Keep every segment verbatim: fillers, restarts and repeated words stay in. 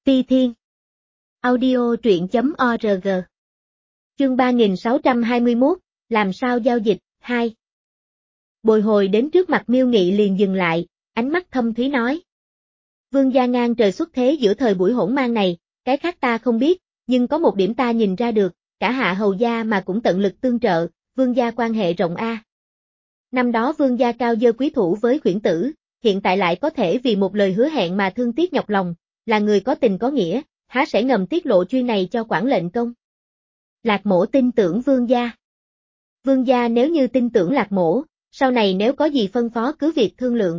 Ti Thiên. Audio truyện chấm org. Chương ba nghìn sáu trăm hai mươi mốt, làm sao giao dịch, hai. Bồi hồi đến trước mặt Miêu Nghị liền dừng lại, ánh mắt thâm thúy nói. Vương gia ngang trời xuất thế giữa thời buổi hỗn mang này, cái khác ta không biết, nhưng có một điểm ta nhìn ra được, cả Hạ hầu gia mà cũng tận lực tương trợ, vương gia quan hệ rộng a. Năm đó vương gia cao dơ quý thủ với Khuyển Tử, hiện tại lại có thể vì một lời hứa hẹn mà thương tiếc nhọc lòng, là người có tình có nghĩa, há sẽ ngầm tiết lộ chuyên này cho quản lệnh công. Lạc Mỗ tin tưởng vương gia. Vương gia nếu như tin tưởng Lạc Mỗ, sau này nếu có gì phân phó cứ việc thương lượng.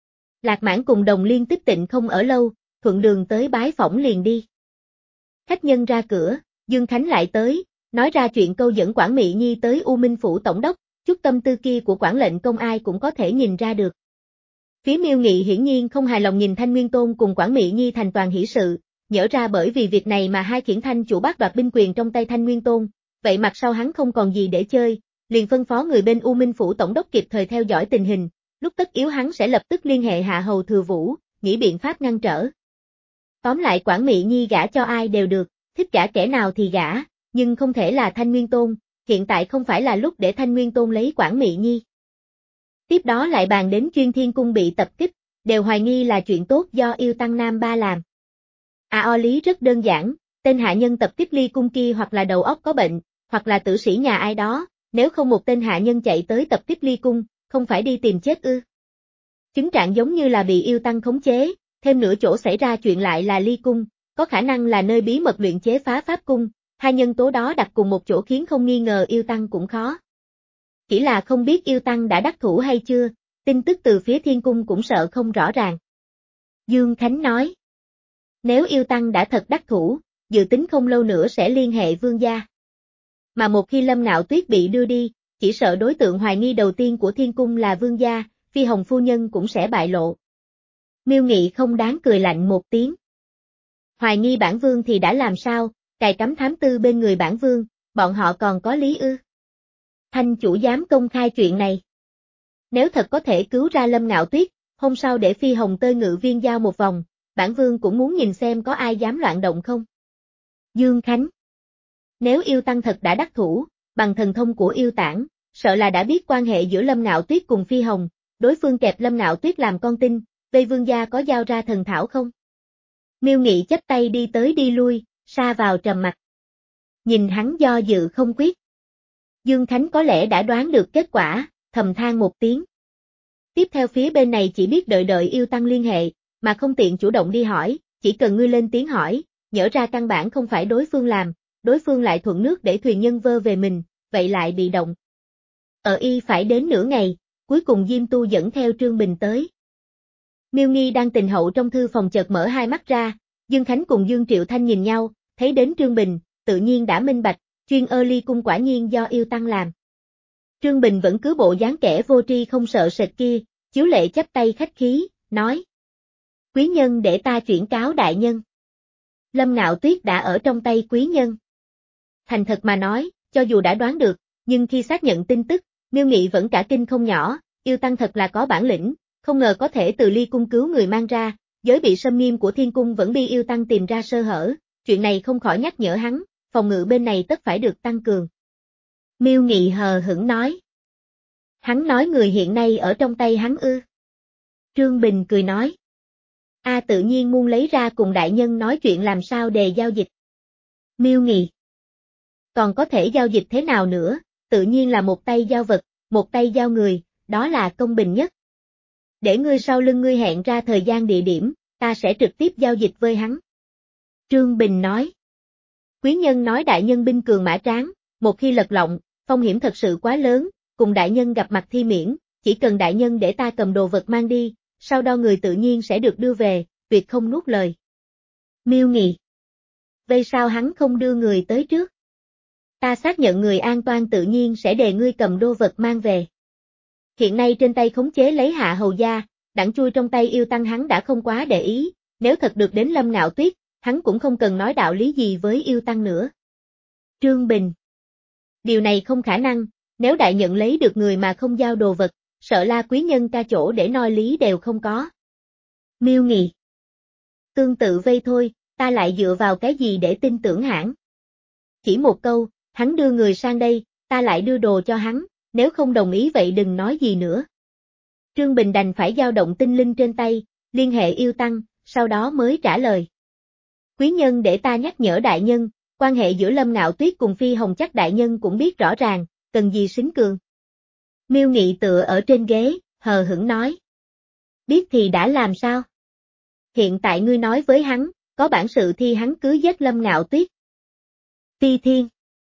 Lạc Mãn cùng Đồng Liên Tích Tịnh không ở lâu, thuận đường tới bái phỏng liền đi. Khách nhân ra cửa, Dương Khánh lại tới, nói ra chuyện câu dẫn Quản Mị Nhi tới U Minh Phủ Tổng đốc, chút tâm tư kia của quản lệnh công ai cũng có thể nhìn ra được. Phía Miêu Nghị hiển nhiên không hài lòng nhìn Thanh Nguyên Tôn cùng Quản Mị Nhi thành toàn hỷ sự, nhỡ ra bởi vì việc này mà hai khiển thanh chủ bác đoạt binh quyền trong tay Thanh Nguyên Tôn, vậy mặt sau hắn không còn gì để chơi, liền phân phó người bên U Minh Phủ Tổng đốc kịp thời theo dõi tình hình, lúc tất yếu hắn sẽ lập tức liên hệ Hạ hầu Thừa Vũ, nghĩ biện pháp ngăn trở. Tóm lại Quản Mị Nhi gả cho ai đều được, thích gả kẻ nào thì gả, nhưng không thể là Thanh Nguyên Tôn, hiện tại không phải là lúc để Thanh Nguyên Tôn lấy Quản Mị Nhi. Tiếp đó lại bàn đến Chuyên Thiên Cung bị tập kích, đều hoài nghi là chuyện tốt do yêu tăng Nam Ba làm. À o lý rất đơn giản, tên hạ nhân tập kích Ly Cung kia hoặc là đầu óc có bệnh, hoặc là tử sĩ nhà ai đó, nếu không một tên hạ nhân chạy tới tập kích Ly Cung, không phải đi tìm chết ư. Chứng trạng giống như là bị yêu tăng khống chế, thêm nữa chỗ xảy ra chuyện lại là Ly Cung, có khả năng là nơi bí mật luyện chế phá pháp cung, hai nhân tố đó đặt cùng một chỗ khiến không nghi ngờ yêu tăng cũng khó. Chỉ là không biết yêu tăng đã đắc thủ hay chưa, tin tức từ phía Thiên Cung cũng sợ không rõ ràng. Dương Khánh nói. Nếu yêu tăng đã thật đắc thủ, dự tính không lâu nữa sẽ liên hệ vương gia. Mà một khi Lâm Ngạo Tuyết bị đưa đi, chỉ sợ đối tượng hoài nghi đầu tiên của Thiên Cung là vương gia, Phi Hồng phu nhân cũng sẽ bại lộ. Miêu Nghị không đáng cười lạnh một tiếng. Hoài nghi bản vương thì đã làm sao, cài cắm thám tư bên người bản vương, bọn họ còn có lý ư. Thanh chủ dám công khai chuyện này. Nếu thật có thể cứu ra Lâm Ngạo Tuyết, hôm sau để Phi Hồng tơi ngự viên giao một vòng, bản vương cũng muốn nhìn xem có ai dám loạn động không. Dương Khánh. Nếu yêu tăng thật đã đắc thủ, bằng thần thông của yêu tản, sợ là đã biết quan hệ giữa Lâm Ngạo Tuyết cùng Phi Hồng, đối phương kẹp Lâm Ngạo Tuyết làm con tin, vây vương gia có giao ra thần thảo không? Miêu Nghị chắp tay đi tới đi lui, sa vào trầm mặc. Nhìn hắn do dự không quyết. Dương Khánh có lẽ đã đoán được kết quả, thầm than một tiếng. Tiếp theo phía bên này chỉ biết đợi đợi yêu tăng liên hệ, mà không tiện chủ động đi hỏi, chỉ cần ngươi lên tiếng hỏi, nhỡ ra căn bản không phải đối phương làm, đối phương lại thuận nước để thuyền nhân vơ về mình, vậy lại bị động. Ở y phải đến nửa ngày, cuối cùng Diêm Tu dẫn theo Trương Bình tới. Miêu Nghi đang tình hậu trong thư phòng chợt mở hai mắt ra, Dương Khánh cùng Dương Triệu Thanh nhìn nhau, thấy đến Trương Bình, tự nhiên đã minh bạch, chuyên ơ Ly Cung quả nhiên do yêu tăng làm. Trương Bình vẫn cứ bộ dáng kẻ vô tri không sợ sệt kia, chiếu lệ chắp tay khách khí, nói. Quý nhân để ta chuyển cáo đại nhân. Lâm Ngạo Tuyết đã ở trong tay quý nhân. Thành thật mà nói, cho dù đã đoán được, nhưng khi xác nhận tin tức, Miêu Nghị vẫn cả kinh không nhỏ, yêu tăng thật là có bản lĩnh, không ngờ có thể từ Ly Cung cứu người mang ra, giới bị xâm nghiêm của Thiên Cung vẫn bị yêu tăng tìm ra sơ hở, chuyện này không khỏi nhắc nhở hắn, phòng ngự bên này tất phải được tăng cường. Miêu Nghị hờ hững nói. Hắn nói người hiện nay ở trong tay hắn ư. Trương Bình cười nói. A tự nhiên muốn lấy ra cùng đại nhân nói chuyện làm sao đề giao dịch. Miêu Nghị. Còn có thể giao dịch thế nào nữa, tự nhiên là một tay giao vật, một tay giao người, đó là công bình nhất. Để ngươi sau lưng ngươi hẹn ra thời gian địa điểm, ta sẽ trực tiếp giao dịch với hắn. Trương Bình nói. Quý nhân nói đại nhân binh cường mã tráng, một khi lật lọng, phong hiểm thật sự quá lớn, cùng đại nhân gặp mặt thi miễn, chỉ cần đại nhân để ta cầm đồ vật mang đi, sau đó người tự nhiên sẽ được đưa về, tuyệt không nuốt lời. Miêu Nghị. Vậy sao hắn không đưa người tới trước? Ta xác nhận người an toàn tự nhiên sẽ để ngươi cầm đồ vật mang về. Hiện nay trên tay khống chế lấy Hạ hầu gia, đặng chui trong tay yêu tăng hắn đã không quá để ý, nếu thật được đến Lâm Ngạo Tuyết, hắn cũng không cần nói đạo lý gì với yêu tăng nữa. Trương Bình. Điều này không khả năng, nếu đại nhận lấy được người mà không giao đồ vật, sợ là quý nhân ca chỗ để noi lý đều không có. Miêu Nghị. Tương tự vây thôi, ta lại dựa vào cái gì để tin tưởng hãng? Chỉ một câu, hắn đưa người sang đây, ta lại đưa đồ cho hắn, nếu không đồng ý vậy đừng nói gì nữa. Trương Bình đành phải dao động tinh linh trên tay, liên hệ yêu tăng, sau đó mới trả lời. Quý nhân để ta nhắc nhở đại nhân, quan hệ giữa Lâm Ngạo Tuyết cùng Phi Hồng chắc đại nhân cũng biết rõ ràng, cần gì xính cường. Miêu Nghị tựa ở trên ghế, hờ hững nói. Biết thì đã làm sao? Hiện tại ngươi nói với hắn, có bản sự thi hắn cứ giết Lâm Ngạo Tuyết. Phi Thiên.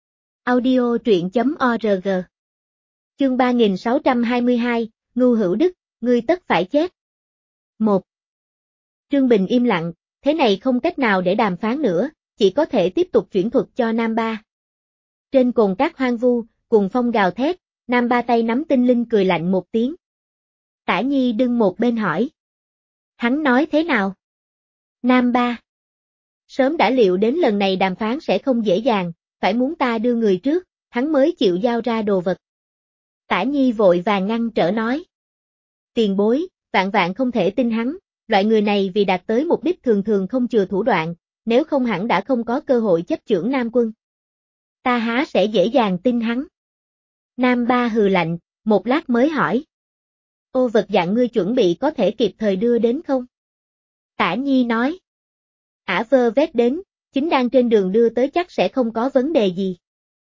Audio truyện chấm org. Chương ba nghìn sáu trăm hai mươi hai, Ngưu Hữu Đức, ngươi tất phải chết. một. Trương Bình im lặng, thế này không cách nào để đàm phán nữa, chỉ có thể tiếp tục chuyển thuật cho Nam Ba. Trên cồn cát hoang vu, cùng phong gào thét, Nam Ba tay nắm tinh linh cười lạnh một tiếng. Tả Nhi đứng một bên hỏi. Hắn nói thế nào? Nam Ba. Sớm đã liệu đến lần này đàm phán sẽ không dễ dàng, phải muốn ta đưa người trước, hắn mới chịu giao ra đồ vật. Tả Nhi vội vàng ngăn trở nói. Tiền bối, vạn vạn không thể tin hắn, loại người này vì đạt tới mục đích thường thường không chừa thủ đoạn, nếu không hẳn đã không có cơ hội chấp chưởng Nam Quân. Ta há sẽ dễ dàng tin hắn. Nam Ba hừ lạnh, một lát mới hỏi. Ô vật dạng ngươi chuẩn bị có thể kịp thời đưa đến không? Tả Nhi nói. Ả vơ vét đến, chính đang trên đường đưa tới chắc sẽ không có vấn đề gì.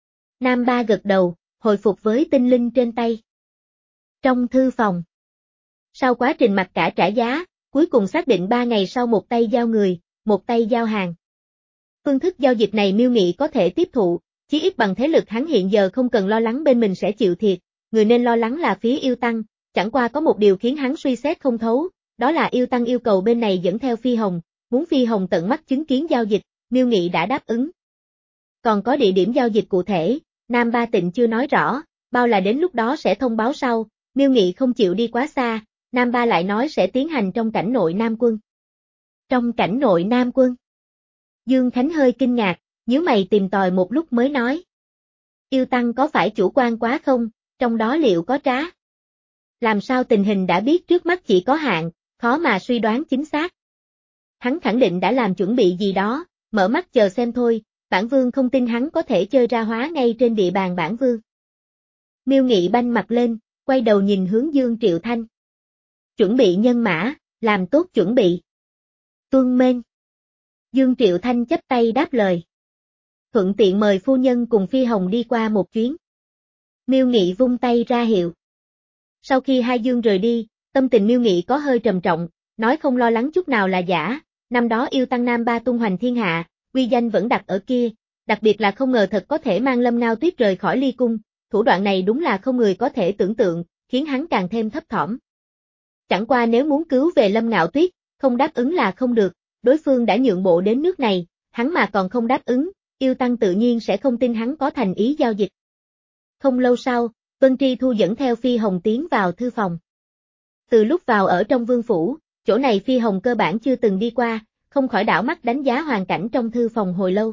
Nam Ba gật đầu, hồi phục với tinh linh trên tay. Trong thư phòng. Sau quá trình mặc cả trả giá, cuối cùng xác định ba ngày sau một tay giao người, một tay giao hàng. Phương thức giao dịch này Miêu Nghị có thể tiếp thụ, chí ít bằng thế lực hắn hiện giờ không cần lo lắng bên mình sẽ chịu thiệt, người nên lo lắng là phía yêu tăng, chẳng qua có một điều khiến hắn suy xét không thấu, đó là yêu tăng yêu cầu bên này dẫn theo Phi Hồng, muốn Phi Hồng tận mắt chứng kiến giao dịch, Miêu Nghị đã đáp ứng. Còn có địa điểm giao dịch cụ thể, Nam Ba Tịnh chưa nói rõ, bao là đến lúc đó sẽ thông báo sau, Miêu Nghị không chịu đi quá xa, Nam Ba lại nói sẽ tiến hành trong cảnh nội Nam Quân. Trong cảnh nội Nam Quân. Dương Khánh hơi kinh ngạc, nhíu mày tìm tòi một lúc mới nói. Yêu tăng có phải chủ quan quá không, trong đó liệu có trá? Làm sao tình hình đã biết trước mắt chỉ có hạn, khó mà suy đoán chính xác. Hắn khẳng định đã làm chuẩn bị gì đó, mở mắt chờ xem thôi, bản vương không tin hắn có thể chơi ra hóa ngay trên địa bàn bản vương. Miêu Nghị banh mặt lên, quay đầu nhìn hướng Dương Triệu Thanh. Chuẩn bị nhân mã, làm tốt chuẩn bị. Tuân mên. Dương Triệu Thanh chắp tay đáp lời. Thuận tiện mời phu nhân cùng Phi Hồng đi qua một chuyến. Miêu Nghị vung tay ra hiệu. Sau khi hai Dương rời đi, tâm tình Miêu Nghị có hơi trầm trọng, nói không lo lắng chút nào là giả, năm đó yêu tăng Nam Ba tung hoành thiên hạ, uy danh vẫn đặt ở kia, đặc biệt là không ngờ thật có thể mang Lâm Ngao Tuyết rời khỏi ly cung, thủ đoạn này đúng là không người có thể tưởng tượng, khiến hắn càng thêm thấp thỏm. Chẳng qua nếu muốn cứu về Lâm Ngạo Tuyết, không đáp ứng là không được, đối phương đã nhượng bộ đến nước này, hắn mà còn không đáp ứng, yêu tăng tự nhiên sẽ không tin hắn có thành ý giao dịch. Không lâu sau, Vân Tri Thu dẫn theo Phi Hồng tiến vào thư phòng. Từ lúc vào ở trong vương phủ, chỗ này Phi Hồng cơ bản chưa từng đi qua, không khỏi đảo mắt đánh giá hoàn cảnh trong thư phòng hồi lâu.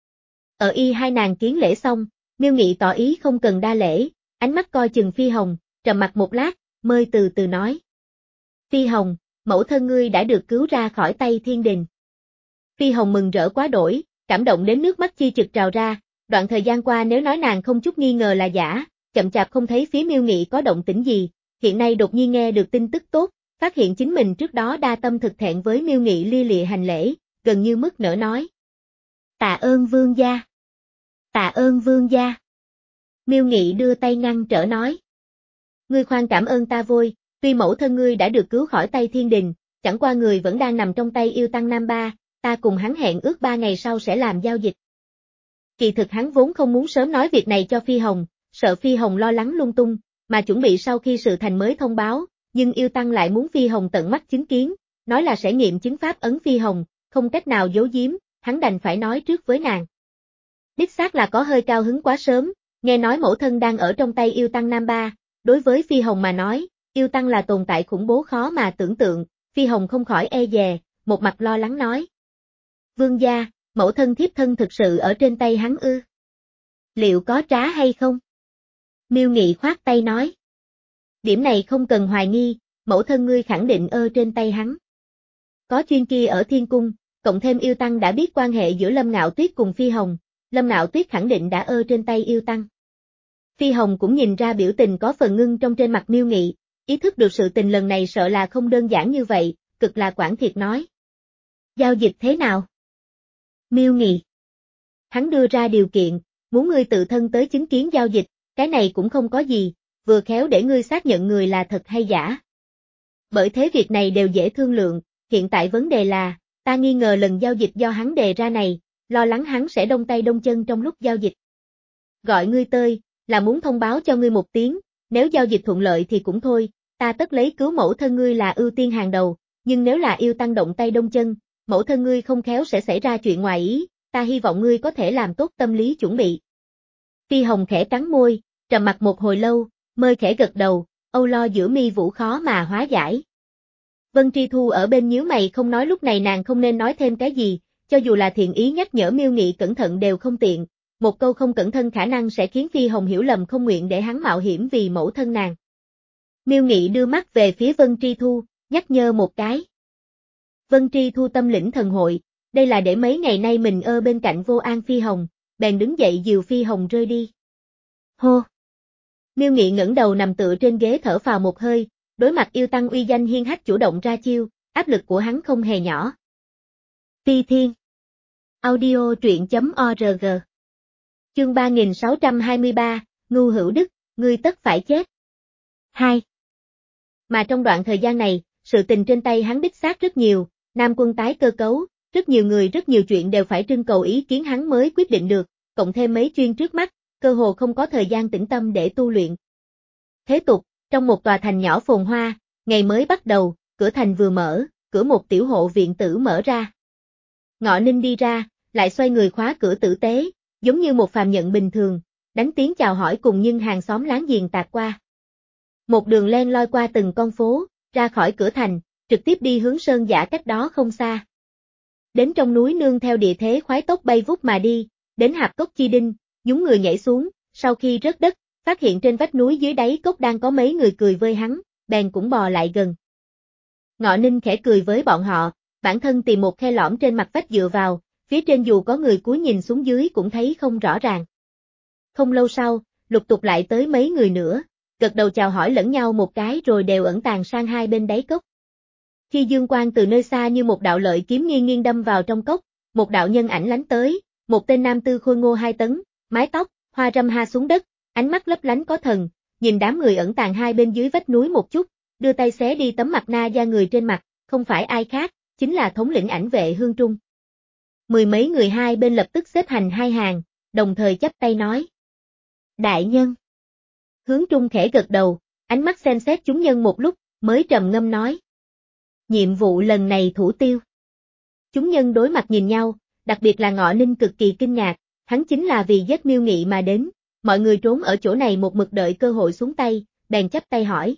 Ở y hai nàng kiến lễ xong, Miêu Nghị tỏ ý không cần đa lễ, ánh mắt coi chừng Phi Hồng, trầm mặt một lát, mới từ từ nói. Phi Hồng, mẫu thân ngươi đã được cứu ra khỏi tay thiên đình. Phi Hồng mừng rỡ quá đổi, cảm động đến nước mắt chi trực trào ra, đoạn thời gian qua nếu nói nàng không chút nghi ngờ là giả, chậm chạp không thấy phía Miêu Nghị có động tĩnh gì, hiện nay đột nhiên nghe được tin tức tốt, phát hiện chính mình trước đó đa tâm thực thẹn với Miêu Nghị lia lịa hành lễ, gần như mức nở nói. Tạ ơn vương gia. Tạ ơn vương gia. Miêu Nghị đưa tay ngăn trở nói. Ngươi khoan cảm ơn ta vôi, tuy mẫu thân ngươi đã được cứu khỏi tay thiên đình, chẳng qua người vẫn đang nằm trong tay yêu tăng Nam Ba, ta cùng hắn hẹn ước ba ngày sau sẽ làm giao dịch. Kỳ thực hắn vốn không muốn sớm nói việc này cho Phi Hồng, sợ Phi Hồng lo lắng lung tung, mà chuẩn bị sau khi sự thành mới thông báo, nhưng yêu tăng lại muốn Phi Hồng tận mắt chứng kiến, nói là sẽ nghiệm chứng pháp ấn Phi Hồng, không cách nào giấu giếm, hắn đành phải nói trước với nàng. Đích xác là có hơi cao hứng quá sớm, nghe nói mẫu thân đang ở trong tay yêu tăng Nam Ba, đối với Phi Hồng mà nói, yêu tăng là tồn tại khủng bố khó mà tưởng tượng, Phi Hồng không khỏi e dè, một mặt lo lắng nói. Vương gia, mẫu thân thiếp thân thực sự ở trên tay hắn ư? Liệu có trá hay không? Miêu Nghị khoát tay nói. Điểm này không cần hoài nghi, mẫu thân ngươi khẳng định ơ trên tay hắn. Có chuyên kia ở thiên cung, cộng thêm yêu tăng đã biết quan hệ giữa Lâm Ngạo Tuyết cùng Phi Hồng, Lâm Ngạo Tuyết khẳng định đã ơ trên tay yêu tăng. Phi Hồng cũng nhìn ra biểu tình có phần ngưng trong trên mặt Miêu Nghị, ý thức được sự tình lần này sợ là không đơn giản như vậy, cực là quảng thiệt nói. Giao dịch thế nào? Miêu Nghị. Hắn đưa ra điều kiện, muốn ngươi tự thân tới chứng kiến giao dịch, cái này cũng không có gì, vừa khéo để ngươi xác nhận người là thật hay giả. Bởi thế việc này đều dễ thương lượng, hiện tại vấn đề là, ta nghi ngờ lần giao dịch do hắn đề ra này, lo lắng hắn sẽ đông tay đông chân trong lúc giao dịch. Gọi ngươi tới, là muốn thông báo cho ngươi một tiếng, nếu giao dịch thuận lợi thì cũng thôi, ta tất lấy cứu mẫu thân ngươi là ưu tiên hàng đầu, nhưng nếu là yêu tăng động tay đông chân, mẫu thân ngươi không khéo sẽ xảy ra chuyện ngoài ý, ta hy vọng ngươi có thể làm tốt tâm lý chuẩn bị. Phi Hồng khẽ cắn môi, trầm mặt một hồi lâu, mới khẽ gật đầu, âu lo giữa mi vũ khó mà hóa giải. Vân Tri Thu ở bên nhíu mày không nói, lúc này nàng không nên nói thêm cái gì, cho dù là thiện ý nhắc nhở Miêu Nghị cẩn thận đều không tiện, một câu không cẩn thận khả năng sẽ khiến Phi Hồng hiểu lầm không nguyện để hắn mạo hiểm vì mẫu thân nàng. Miêu Nghị đưa mắt về phía Vân Tri Thu, nhắc nhở một cái. Vân Tri Thu tâm lĩnh thần hội, đây là để mấy ngày nay mình ơ bên cạnh vô an Phi Hồng, bèn đứng dậy dìu Phi Hồng rơi đi. Hô! Miêu Nghị ngẩng đầu nằm tựa trên ghế thở phào một hơi, đối mặt yêu tăng uy danh hiên hách chủ động ra chiêu, áp lực của hắn không hề nhỏ. Phi Thiên Audio truyện.org Chương ba nghìn sáu trăm hai mươi ba, Ngưu Hữu Đức, ngươi tất phải chết. hai. Mà trong đoạn thời gian này, sự tình trên tay hắn đích xác rất nhiều, Nam quân tái cơ cấu, rất nhiều người rất nhiều chuyện đều phải trưng cầu ý kiến hắn mới quyết định được, cộng thêm mấy chuyên trước mắt, cơ hồ không có thời gian tĩnh tâm để tu luyện. Thế tục, trong một tòa thành nhỏ phồn hoa, ngày mới bắt đầu, cửa thành vừa mở, cửa một tiểu hộ viện tử mở ra. Ngọ Ninh đi ra, lại xoay người khóa cửa tử tế, giống như một phàm nhận bình thường, đánh tiếng chào hỏi cùng nhưng hàng xóm láng giềng tạt qua. Một đường len loi qua từng con phố, ra khỏi cửa thành, trực tiếp đi hướng sơn giả cách đó không xa. Đến trong núi nương theo địa thế khoái tốc bay vút mà đi, đến hạp cốc chi đinh, nhúng người nhảy xuống, sau khi rớt đất, phát hiện trên vách núi dưới đáy cốc đang có mấy người cười với hắn, bèn cũng bò lại gần. Ngọ Ninh khẽ cười với bọn họ, bản thân tìm một khe lõm trên mặt vách dựa vào, phía trên dù có người cúi nhìn xuống dưới cũng thấy không rõ ràng. Không lâu sau, lục tục lại tới mấy người nữa, gật đầu chào hỏi lẫn nhau một cái rồi đều ẩn tàng sang hai bên đáy cốc. Khi dương quang từ nơi xa như một đạo lợi kiếm nghiêng nghiêng đâm vào trong cốc, một đạo nhân ảnh lánh tới, một tên nam tư khôi ngô hai tấn, mái tóc, hoa râm ha xuống đất, ánh mắt lấp lánh có thần, nhìn đám người ẩn tàng hai bên dưới vách núi một chút, đưa tay xé đi tấm mặt na da người trên mặt, không phải ai khác, chính là thống lĩnh ảnh vệ Hương Trung. Mười mấy người hai bên lập tức xếp thành hai hàng, đồng thời chắp tay nói. Đại nhân. Hướng Trung khẽ gật đầu, ánh mắt xem xét chúng nhân một lúc, mới trầm ngâm nói. Nhiệm vụ lần này thủ tiêu. Chúng nhân đối mặt nhìn nhau, đặc biệt là Ngọ Ninh cực kỳ kinh ngạc, hắn chính là vì giết Miêu Nghị mà đến, mọi người trốn ở chỗ này một mực đợi cơ hội xuống tay, bèn chắp tay hỏi.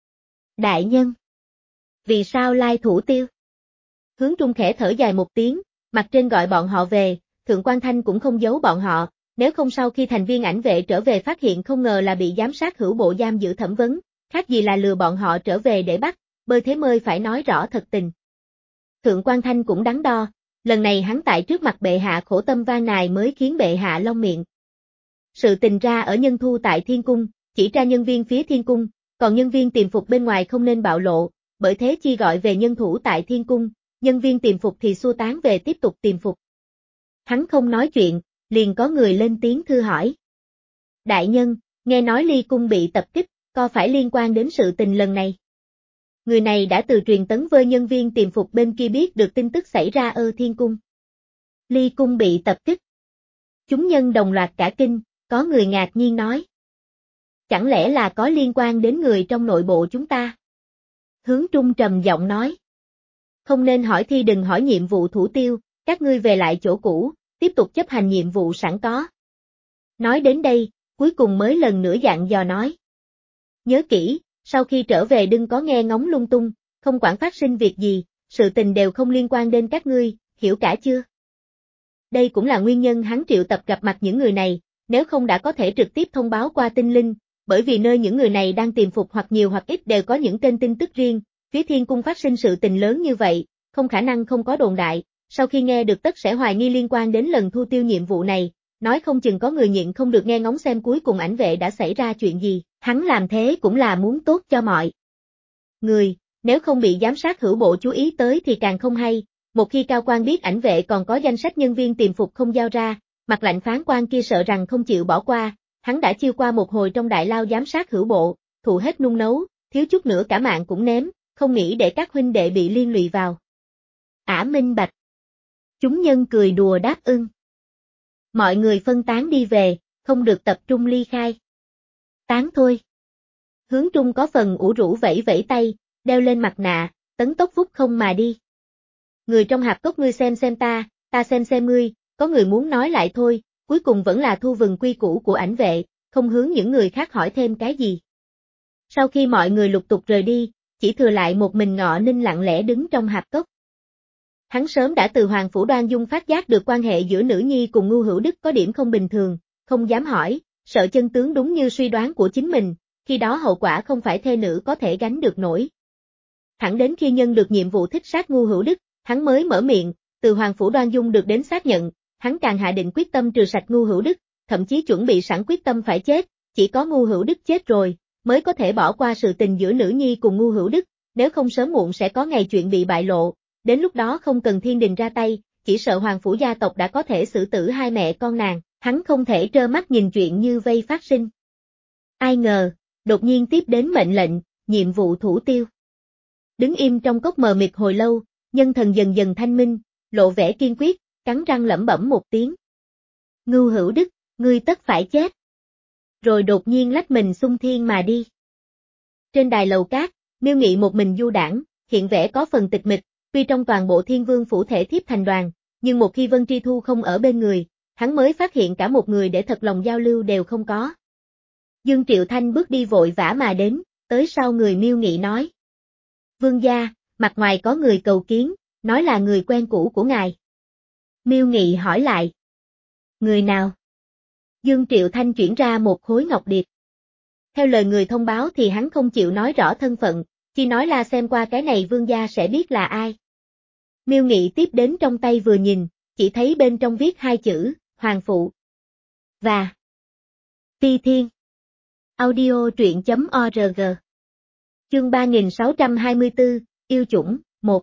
Đại nhân. Vì sao lai thủ tiêu? Hướng Trung khẽ thở dài một tiếng, mặt trên gọi bọn họ về, Thượng Quan Thanh cũng không giấu bọn họ, nếu không sau khi thành viên ảnh vệ trở về phát hiện không ngờ là bị giám sát hữu bộ giam giữ thẩm vấn, khác gì là lừa bọn họ trở về để bắt, bơi thế mới phải nói rõ thật tình. Thượng Quan Thanh cũng đắn đo, lần này hắn tại trước mặt bệ hạ khổ tâm van nài mới khiến bệ hạ long miệng. Sự tình ra ở nhân thu tại Thiên Cung, chỉ ra nhân viên phía Thiên Cung, còn nhân viên tiềm phục bên ngoài không nên bạo lộ, bởi thế chi gọi về nhân thủ tại Thiên Cung, nhân viên tiềm phục thì xua tán về tiếp tục tiềm phục. Hắn không nói chuyện, liền có người lên tiếng thư hỏi. Đại nhân, nghe nói Ly Cung bị tập kích, có phải liên quan đến sự tình lần này? Người này đã từ truyền tấn với nhân viên tiềm phục bên kia biết được tin tức xảy ra ở Thiên Cung. Ly Cung bị tập kích. Chúng nhân đồng loạt cả kinh, có người ngạc nhiên nói. Chẳng lẽ là có liên quan đến người trong nội bộ chúng ta? Hướng Trung trầm giọng nói. Không nên hỏi thi đừng hỏi nhiệm vụ thủ tiêu, các ngươi về lại chỗ cũ, tiếp tục chấp hành nhiệm vụ sẵn có. Nói đến đây, cuối cùng mới lần nữa dặn dò nói. Nhớ kỹ, sau khi trở về đừng có nghe ngóng lung tung, không quản phát sinh việc gì, sự tình đều không liên quan đến các ngươi, hiểu cả chưa? Đây cũng là nguyên nhân hắn triệu tập gặp mặt những người này, nếu không đã có thể trực tiếp thông báo qua tinh linh, bởi vì nơi những người này đang tiềm phục hoặc nhiều hoặc ít đều có những kênh tin tức riêng, phía Thiên Cung phát sinh sự tình lớn như vậy, không khả năng không có đồn đại, Sau khi nghe được tất sẽ hoài nghi liên quan đến lần thu tiêu nhiệm vụ này, nói không chừng có người nhịn không được nghe ngóng xem cuối cùng ảnh vệ đã xảy ra chuyện gì, hắn làm thế cũng là muốn tốt cho mọi người, nếu không bị giám sát hữu bộ chú ý tới thì càng không hay, một khi cao quan biết ảnh vệ còn có danh sách nhân viên tiềm phục không giao ra, mặt lạnh phán quan kia sợ rằng không chịu bỏ qua, hắn đã chiêu qua một hồi trong đại lao giám sát hữu bộ, thù hết nung nấu, thiếu chút nữa cả mạng cũng ném, không nghĩ để các huynh đệ bị liên lụy vào. Ả minh bạch. Chúng nhân cười đùa đáp ưng. Mọi người phân tán đi về, không được tập trung ly khai. Tán thôi. Hướng Trung có phần ủ rũ vẫy vẫy tay, đeo lên mặt nạ, tấn tốc vút không mà đi. Người trong hạp cốc ngươi xem xem ta, ta xem xem ngươi, có người muốn nói lại thôi, cuối cùng vẫn là thu vừng quy củ của ảnh vệ, không hướng những người khác hỏi thêm cái gì. Sau khi mọi người lục tục rời đi, chỉ thừa lại một mình Ngọ Ninh lặng lẽ đứng trong hạp cốc. Hắn sớm đã từ Hoàng Phủ Đoan Dung phát giác được quan hệ giữa nữ nhi cùng Ngưu Hữu Đức có điểm không bình thường, không dám hỏi, sợ chân tướng đúng như suy đoán của chính mình, khi đó hậu quả không phải thê nữ có thể gánh được nổi. Thẳng đến khi nhân được nhiệm vụ thích sát Ngưu Hữu Đức, hắn mới mở miệng, từ Hoàng Phủ Đoan Dung được đến xác nhận, hắn càng hạ định quyết tâm trừ sạch Ngưu Hữu Đức, thậm chí chuẩn bị sẵn quyết tâm phải chết, chỉ có Ngưu Hữu Đức chết rồi, mới có thể bỏ qua sự tình giữa nữ nhi cùng Ngưu Hữu Đức, nếu không sớm muộn sẽ có ngày chuyện bị bại lộ, đến lúc đó không cần thiên đình ra tay, chỉ sợ Hoàng Phủ gia tộc đã có thể xử tử hai mẹ con nàng, hắn không thể trơ mắt nhìn chuyện như vây phát sinh. Ai ngờ, đột nhiên tiếp đến mệnh lệnh, nhiệm vụ thủ tiêu. Đứng im trong cốc mờ mịt hồi lâu, nhân thần dần dần thanh minh, lộ vẻ kiên quyết, cắn răng lẩm bẩm một tiếng. Ngưu Hữu Đức, ngươi tất phải chết. Rồi đột nhiên lách mình xung thiên mà đi. Trên đài lầu cát, Miêu Nghị một mình du đảng, hiện vẻ có phần tịch mịch, tuy trong toàn bộ Thiên Vương phủ thể thiếp thành đoàn, nhưng một khi Vân Tri Thu không ở bên người, hắn mới phát hiện cả một người để thật lòng giao lưu đều không có. Dương Triệu Thanh bước đi vội vã mà đến, tới sau người Miêu Nghị nói. Vương gia, mặt ngoài có người cầu kiến, nói là người quen cũ của ngài. Miêu Nghị hỏi lại. Người nào? Dương Triệu Thanh chuyển ra một khối ngọc điệp. Theo lời người thông báo thì hắn không chịu nói rõ thân phận, chỉ nói là xem qua cái này vương gia sẽ biết là ai. Miêu Nghị tiếp đến trong tay vừa nhìn, chỉ thấy bên trong viết hai chữ, Hoàng Phụ. Và Phi Thiên. Audio truyện chấm org. Chương ba nghìn sáu trăm hai mươi tư, Yêu Chủng, một.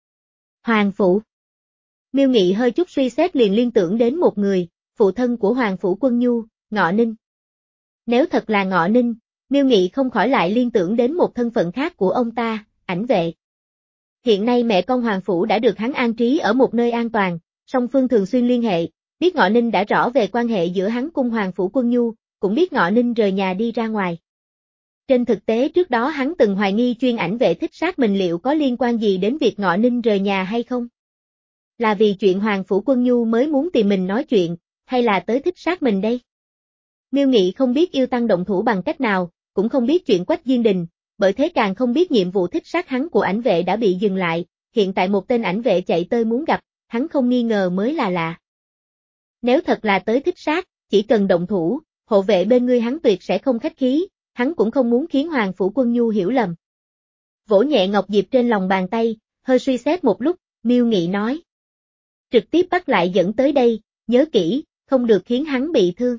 Hoàng Phụ. Miêu Nghị hơi chút suy xét liền liên tưởng đến một người, phụ thân của Hoàng Phủ Quân Nhu, Ngọ Ninh. Nếu thật là Ngọ Ninh, Miêu Nghị không khỏi lại liên tưởng đến một thân phận khác của ông ta, ảnh vệ. Hiện nay mẹ con Hoàng Phủ đã được hắn an trí ở một nơi an toàn, song phương thường xuyên liên hệ, biết Ngọ Ninh đã rõ về quan hệ giữa hắn cùng Hoàng Phủ Quân Nhu, cũng biết Ngọ Ninh rời nhà đi ra ngoài. Trên thực tế trước đó hắn từng hoài nghi chuyên ảnh vệ thích sát mình liệu có liên quan gì đến việc Ngọ Ninh rời nhà hay không? Là vì chuyện Hoàng Phủ Quân Nhu mới muốn tìm mình nói chuyện, hay là tới thích sát mình đây? Miêu Nghị không biết yêu tăng động thủ bằng cách nào, cũng không biết chuyện Quách Diên Đình, bởi thế càng không biết nhiệm vụ thích sát hắn của ảnh vệ đã bị dừng lại, hiện tại một tên ảnh vệ chạy tới muốn gặp, hắn không nghi ngờ mới là lạ. Nếu thật là tới thích sát, chỉ cần động thủ, hộ vệ bên ngươi hắn tuyệt sẽ không khách khí, hắn cũng không muốn khiến Hoàng Phủ Quân Nhu hiểu lầm. Vỗ nhẹ ngọc diệp trên lòng bàn tay, hơi suy xét một lúc, Miêu Nghị nói. Trực tiếp bắt lại dẫn tới đây, nhớ kỹ, không được khiến hắn bị thương.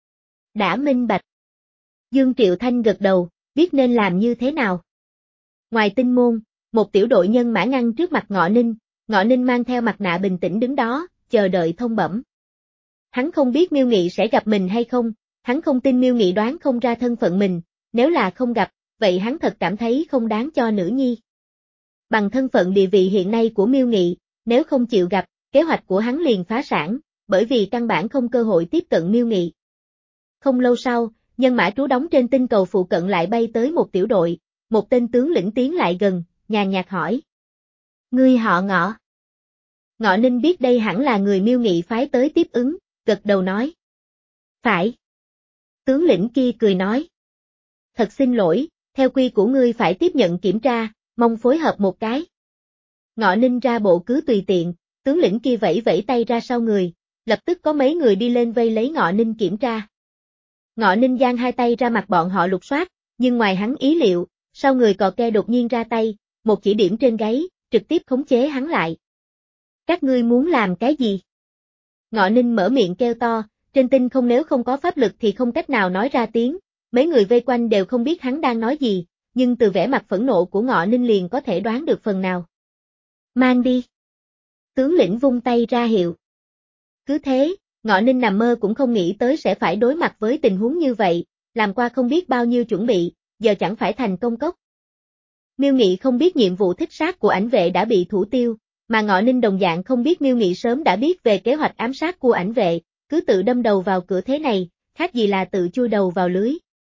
Đã minh bạch. Dương Triệu Thanh gật đầu, biết nên làm như thế nào. Ngoài tinh môn, một tiểu đội nhân mã ngăn trước mặt Ngọ Ninh, Ngọ Ninh mang theo mặt nạ bình tĩnh đứng đó, chờ đợi thông bẩm. Hắn không biết Miêu Nghị sẽ gặp mình hay không, hắn không tin Miêu Nghị đoán không ra thân phận mình, nếu là không gặp, vậy hắn thật cảm thấy không đáng cho nữ nhi. Bằng thân phận địa vị hiện nay của Miêu Nghị, nếu không chịu gặp, kế hoạch của hắn liền phá sản, bởi vì căn bản không cơ hội tiếp cận Miêu Nghị. Không lâu sau, nhân mã trú đóng trên tinh cầu phụ cận lại bay tới một tiểu đội, một tên tướng lĩnh tiến lại gần, nhàn nhạt hỏi. Ngươi họ Ngọ. Ngọ Ninh biết đây hẳn là người Miêu Nghị phái tới tiếp ứng, gật đầu nói. Phải. Tướng lĩnh kia cười nói. Thật xin lỗi, theo quy của ngươi phải tiếp nhận kiểm tra, mong phối hợp một cái. Ngọ Ninh ra bộ cứ tùy tiện, tướng lĩnh kia vẫy vẫy tay ra sau người, lập tức có mấy người đi lên vây lấy Ngọ Ninh kiểm tra. Ngọ Ninh giang hai tay ra mặt bọn họ lục soát, nhưng ngoài hắn ý liệu, sau người cò ke đột nhiên ra tay, một chỉ điểm trên gáy, trực tiếp khống chế hắn lại. Các ngươi muốn làm cái gì? Ngọ Ninh mở miệng kêu to, trên tinh không nếu không có pháp lực thì không cách nào nói ra tiếng, mấy người vây quanh đều không biết hắn đang nói gì, nhưng từ vẻ mặt phẫn nộ của Ngọ Ninh liền có thể đoán được phần nào. Mang đi. Tướng lĩnh vung tay ra hiệu. Cứ thế, Ngọ Ninh nằm mơ cũng không nghĩ tới sẽ phải đối mặt với tình huống như vậy, làm qua không biết bao nhiêu chuẩn bị, giờ chẳng phải thành công cốc. Miêu Nghị không biết nhiệm vụ thích sát của ảnh vệ đã bị thủ tiêu, mà Ngọ Ninh đồng dạng không biết Miêu Nghị sớm đã biết về kế hoạch ám sát của ảnh vệ, cứ tự đâm đầu vào cửa thế này, khác gì là tự chui đầu vào lưới.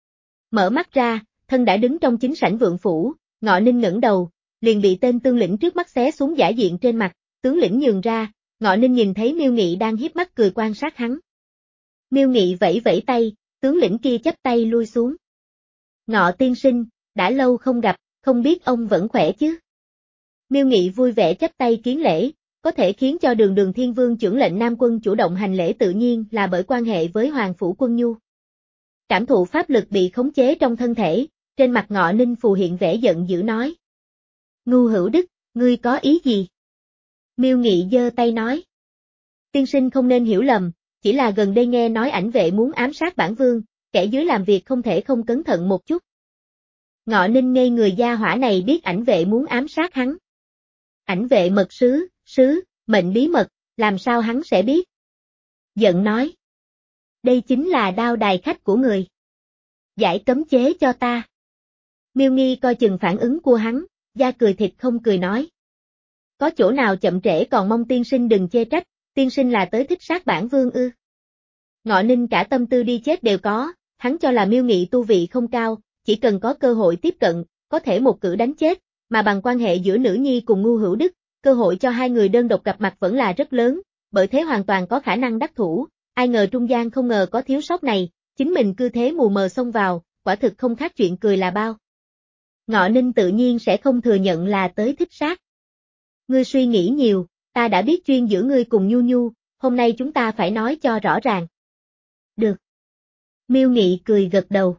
Mở mắt ra, thân đã đứng trong chính sảnh vượng phủ, Ngọ Ninh ngẩng đầu, liền bị tên tướng lĩnh trước mắt xé xuống giả diện trên mặt, tướng lĩnh nhường ra, Ngọ Ninh nhìn thấy Miêu Nghị đang hiếp mắt cười quan sát hắn. Miêu Nghị vẫy vẫy tay, tướng lĩnh kia chắp tay lui xuống. Ngọ tiên sinh, đã lâu không gặp, không biết ông vẫn khỏe chứ? Miêu Nghị vui vẻ chắp tay kiến lễ, có thể khiến cho Đường Đường Thiên Vương trưởng lệnh Nam Quân chủ động hành lễ tự nhiên là bởi quan hệ với Hoàng Phủ Quân Nhu. Cảm thụ pháp lực bị khống chế trong thân thể, trên mặt Ngọ Ninh phù hiện vẻ giận dữ nói. Ngu Hữu Đức, ngươi có ý gì? Miêu Nghị giơ tay nói. Tiên sinh không nên hiểu lầm, chỉ là gần đây nghe nói ảnh vệ muốn ám sát bản vương, kẻ dưới làm việc không thể không cẩn thận một chút. Ngọ Ninh ngây người gia hỏa này biết ảnh vệ muốn ám sát hắn. Ảnh vệ mật sứ, sứ, mệnh bí mật, làm sao hắn sẽ biết? Giận nói. Đây chính là đao đài khách của người. Giải cấm chế cho ta. Miêu Nghi coi chừng phản ứng của hắn, da cười thịt không cười nói. Có chỗ nào chậm trễ còn mong tiên sinh đừng chê trách, tiên sinh là tới thích sát bản vương ư. Ngọ Ninh cả tâm tư đi chết đều có, hắn cho là Miêu Nghị tu vị không cao, chỉ cần có cơ hội tiếp cận, có thể một cử đánh chết, mà bằng quan hệ giữa nữ nhi cùng Ngu Hữu Đức, cơ hội cho hai người đơn độc gặp mặt vẫn là rất lớn, bởi thế hoàn toàn có khả năng đắc thủ, ai ngờ trung gian không ngờ có thiếu sót này, chính mình cứ thế mù mờ xông vào, quả thực không khác chuyện cười là bao. Ngọ Ninh tự nhiên sẽ không thừa nhận là tới thích sát. Ngươi suy nghĩ nhiều, ta đã biết chuyên giữ ngươi cùng Nhu Nhu, hôm nay chúng ta phải nói cho rõ ràng. Được. Miêu Nghị cười gật đầu.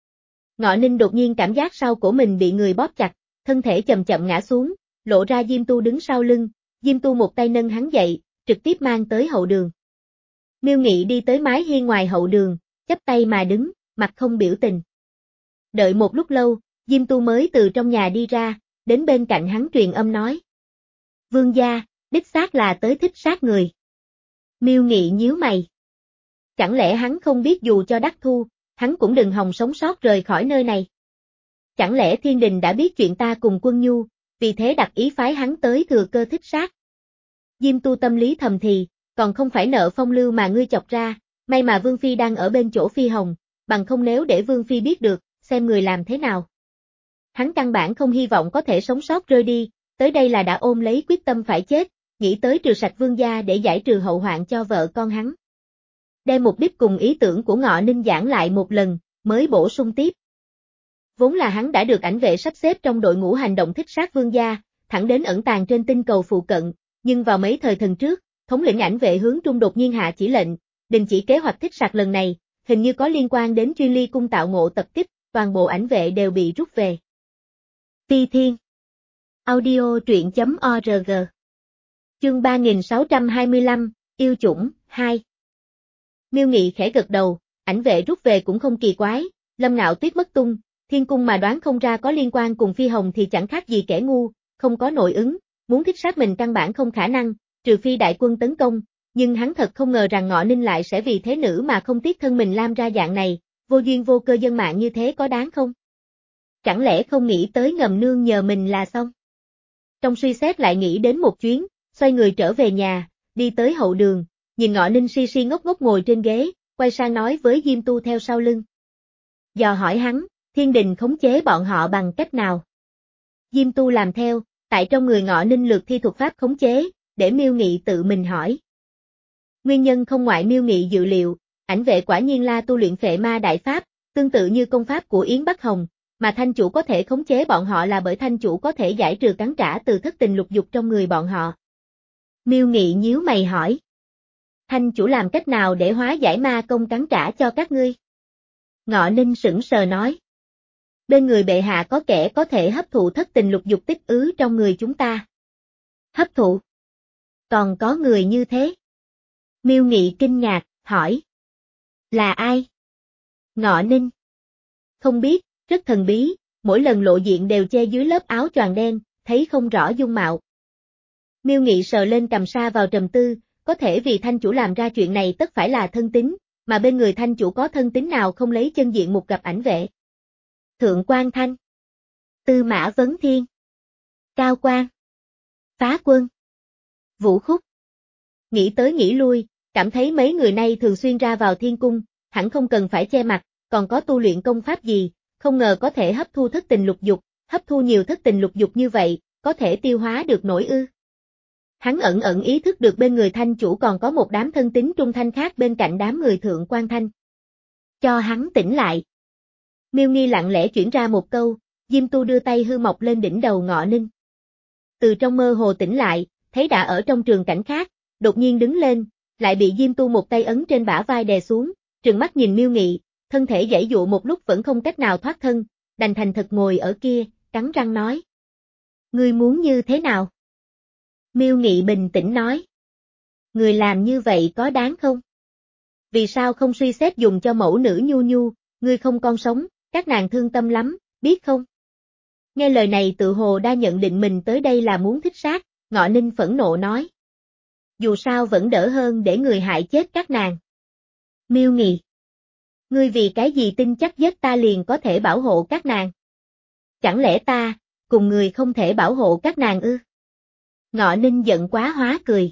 Ngọ Ninh đột nhiên cảm giác sau cổ mình bị người bóp chặt, thân thể chậm chậm ngã xuống, lộ ra Diêm Tu đứng sau lưng, Diêm Tu một tay nâng hắn dậy, trực tiếp mang tới hậu đường. Miêu Nghị đi tới mái hiên ngoài hậu đường, chắp tay mà đứng, mặt không biểu tình. Đợi một lúc lâu, Diêm Tu mới từ trong nhà đi ra, đến bên cạnh hắn truyền âm nói. Vương gia, đích xác là tới thích sát người. Miêu Nghị nhíu mày. Chẳng lẽ hắn không biết dù cho đắc thu, hắn cũng đừng hòng sống sót rời khỏi nơi này. Chẳng lẽ thiên đình đã biết chuyện ta cùng Quân Nhu, vì thế đặt ý phái hắn tới thừa cơ thích sát. Diêm Tu tâm lý thầm thì, còn không phải nợ phong lưu mà ngươi chọc ra, may mà Vương Phi đang ở bên chỗ Phi Hồng, bằng không nếu để Vương Phi biết được, xem người làm thế nào. Hắn căn bản không hy vọng có thể sống sót rơi đi, tới đây là đã ôm lấy quyết tâm phải chết, nghĩ tới trừ sạch Vương gia để giải trừ hậu hoạn cho vợ con hắn. Đem mục đích cùng ý tưởng của Ngọ Ninh giảng lại một lần, mới bổ sung tiếp. Vốn là hắn đã được ảnh vệ sắp xếp trong đội ngũ hành động thích sát Vương gia, thẳng đến ẩn tàng trên tinh cầu phụ cận, nhưng vào mấy thời thần trước, thống lĩnh ảnh vệ hướng Trung đột nhiên hạ chỉ lệnh, đình chỉ kế hoạch thích sạc lần này, hình như có liên quan đến chuyên ly cung tạo ngộ tập kích, toàn bộ ảnh vệ đều bị rút về. Phi Thiên Audio truyện.org Chương ba nghìn sáu trăm hai mươi lăm, Yêu Chủng, hai. Miêu Nghị khẽ gật đầu, ảnh vệ rút về cũng không kỳ quái, Lâm Ngạo Tuyết mất tung, Thiên Cung mà đoán không ra có liên quan cùng Phi Hồng thì chẳng khác gì kẻ ngu, không có nội ứng, muốn thích sát mình căn bản không khả năng, trừ phi đại quân tấn công, nhưng hắn thật không ngờ rằng Ngọ Ninh lại sẽ vì thế nữ mà không tiếc thân mình làm ra dạng này, vô duyên vô cơ dân mạng như thế có đáng không? Chẳng lẽ không nghĩ tới ngầm nương nhờ mình là xong? Trong suy xét lại nghĩ đến một chuyến, xoay người trở về nhà, đi tới hậu đường, nhìn Ngọ Ninh si si ngốc ngốc ngồi trên ghế, quay sang nói với Diêm Tu theo sau lưng. Dò hỏi hắn, thiên đình khống chế bọn họ bằng cách nào? Diêm Tu làm theo, tại trong người Ngọ Ninh lược thi thuật pháp khống chế, để Miêu Nghị tự mình hỏi. Nguyên nhân không ngoại Miêu Nghị dự liệu, ảnh vệ quả nhiên là tu luyện phệ ma đại pháp, tương tự như công pháp của Yến Bắc Hồng, mà thanh chủ có thể khống chế bọn họ là bởi thanh chủ có thể giải trừ cắn trả từ thất tình lục dục trong người bọn họ. Miêu Nghị nhíu mày hỏi. Thanh chủ làm cách nào để hóa giải ma công cắn trả cho các ngươi? Ngọ Ninh sững sờ nói. Bên người bệ hạ có kẻ có thể hấp thụ thất tình lục dục tích ứ trong người chúng ta. Hấp thụ? Còn có người như thế? Miêu Nghị kinh ngạc, hỏi. Là ai? Ngọ Ninh. Không biết, rất thần bí, mỗi lần lộ diện đều che dưới lớp áo choàng đen, thấy không rõ dung mạo. Miêu Nghị sờ lên cằm sa vào trầm tư, có thể vì thanh chủ làm ra chuyện này tất phải là thân tín, mà bên người thanh chủ có thân tín nào không lấy chân diện mục gặp ảnh vệ. Thượng Quan Thanh, Tư Mã Vấn Thiên, Cao Quan, Phá Quân, Vũ Khúc. Nghĩ tới nghĩ lui, cảm thấy mấy người này thường xuyên ra vào thiên cung, hẳn không cần phải che mặt, còn có tu luyện công pháp gì, không ngờ có thể hấp thu thất tình lục dục, hấp thu nhiều thất tình lục dục như vậy, có thể tiêu hóa được nổi ư. Hắn ẩn ẩn ý thức được bên người thanh chủ còn có một đám thân tín trung thanh khác bên cạnh đám người Thượng Quan Thanh. Cho hắn tỉnh lại. Miêu Nghi lặng lẽ chuyển ra một câu, Diêm Tu đưa tay hư mọc lên đỉnh đầu Ngọ Ninh. Từ trong mơ hồ tỉnh lại, thấy đã ở trong trường cảnh khác, đột nhiên đứng lên, lại bị Diêm Tu một tay ấn trên bả vai đè xuống, trừng mắt nhìn Miêu Nghị, thân thể giãy dụa một lúc vẫn không cách nào thoát thân, đành thành thật ngồi ở kia, cắn răng nói. Ngươi muốn như thế nào? Miêu Nghị bình tĩnh nói. Người làm như vậy có đáng không? Vì sao không suy xét dùng cho mẫu nữ Nhu Nhu, ngươi không con sống, các nàng thương tâm lắm, biết không? Nghe lời này tự hồ đã nhận định mình tới đây là muốn thích sát, Ngọ Ninh phẫn nộ nói. Dù sao vẫn đỡ hơn để người hại chết các nàng. Miêu Nghị. Ngươi vì cái gì tin chắc giết ta liền có thể bảo hộ các nàng? Chẳng lẽ ta, cùng người không thể bảo hộ các nàng ư? Ngọ Ninh giận quá hóa cười.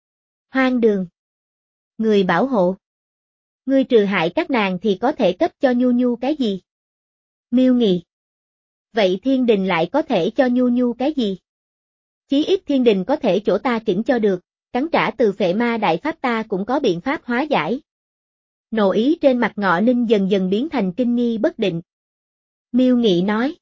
Hoang đường. Người bảo hộ. Ngươi trừ hại các nàng thì có thể cấp cho Nhu Nhu cái gì? Miêu Nghị. Vậy thiên đình lại có thể cho Nhu Nhu cái gì? Chí ít thiên đình có thể chỗ ta kỉnh cho được, cắn trả từ phệ ma đại pháp ta cũng có biện pháp hóa giải. Nộ ý trên mặt Ngọ Ninh dần dần biến thành kinh nghi bất định. Miêu Nghị nói.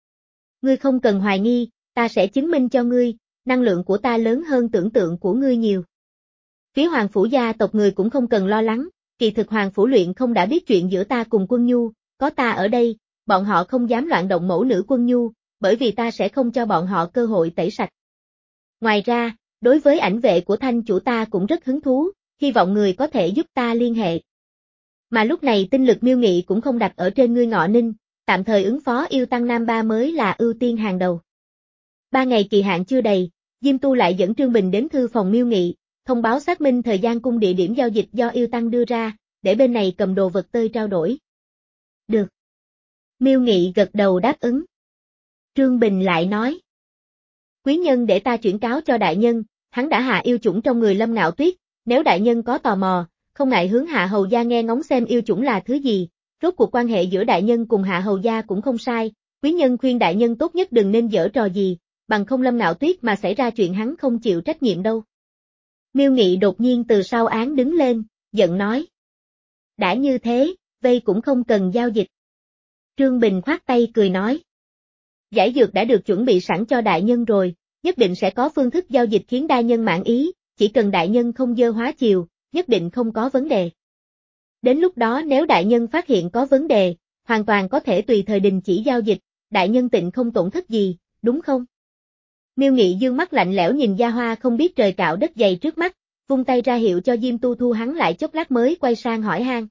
Ngươi không cần hoài nghi, ta sẽ chứng minh cho ngươi, năng lượng của ta lớn hơn tưởng tượng của ngươi nhiều. Phía Hoàng Phủ gia tộc người cũng không cần lo lắng, kỳ thực Hoàng Phủ Luyện không đã biết chuyện giữa ta cùng Quân Nhu, có ta ở đây, bọn họ không dám loạn động mẫu nữ Quân Nhu, bởi vì ta sẽ không cho bọn họ cơ hội tẩy sạch. Ngoài ra, đối với ảnh vệ của thanh chủ ta cũng rất hứng thú, hy vọng người có thể giúp ta liên hệ. Mà lúc này tinh lực Miêu Nghị cũng không đặt ở trên ngươi Ngọ Ninh, tạm thời ứng phó yêu tăng Nam Ba mới là ưu tiên hàng đầu. Ba ngày kỳ hạn chưa đầy, Diêm Tu lại dẫn Trương Bình đến thư phòng Miêu Nghị, thông báo xác minh thời gian cung địa điểm giao dịch do yêu tăng đưa ra, để bên này cầm đồ vật tơi trao đổi. Được. Miêu Nghị gật đầu đáp ứng. Trương Bình lại nói. Quý nhân để ta chuyển cáo cho đại nhân, hắn đã hạ yêu chủng trong người Lâm Ngạo Tuyết, nếu đại nhân có tò mò, không ngại hướng Hạ Hầu gia nghe ngóng xem yêu chủng là thứ gì, rốt cuộc quan hệ giữa đại nhân cùng Hạ Hầu gia cũng không sai, quý nhân khuyên đại nhân tốt nhất đừng nên giở trò gì, bằng không Lâm Ngạo Tuyết mà xảy ra chuyện hắn không chịu trách nhiệm đâu. Miêu Nghị đột nhiên từ sau án đứng lên, giận nói. Đã như thế, vây cũng không cần giao dịch. Trương Bình khoát tay cười nói. Giải dược đã được chuẩn bị sẵn cho đại nhân rồi, nhất định sẽ có phương thức giao dịch khiến đại nhân mãn ý, chỉ cần đại nhân không dơ hóa chiều, nhất định không có vấn đề. Đến lúc đó nếu đại nhân phát hiện có vấn đề, hoàn toàn có thể tùy thời đình chỉ giao dịch, đại nhân tịnh không tổn thất gì, đúng không? Miêu Nghị dương mắt lạnh lẽo nhìn Gia Hoa không biết trời cạo đất dày trước mắt, vung tay ra hiệu cho Diêm Tu thu hắn lại chốc lát mới quay sang hỏi han.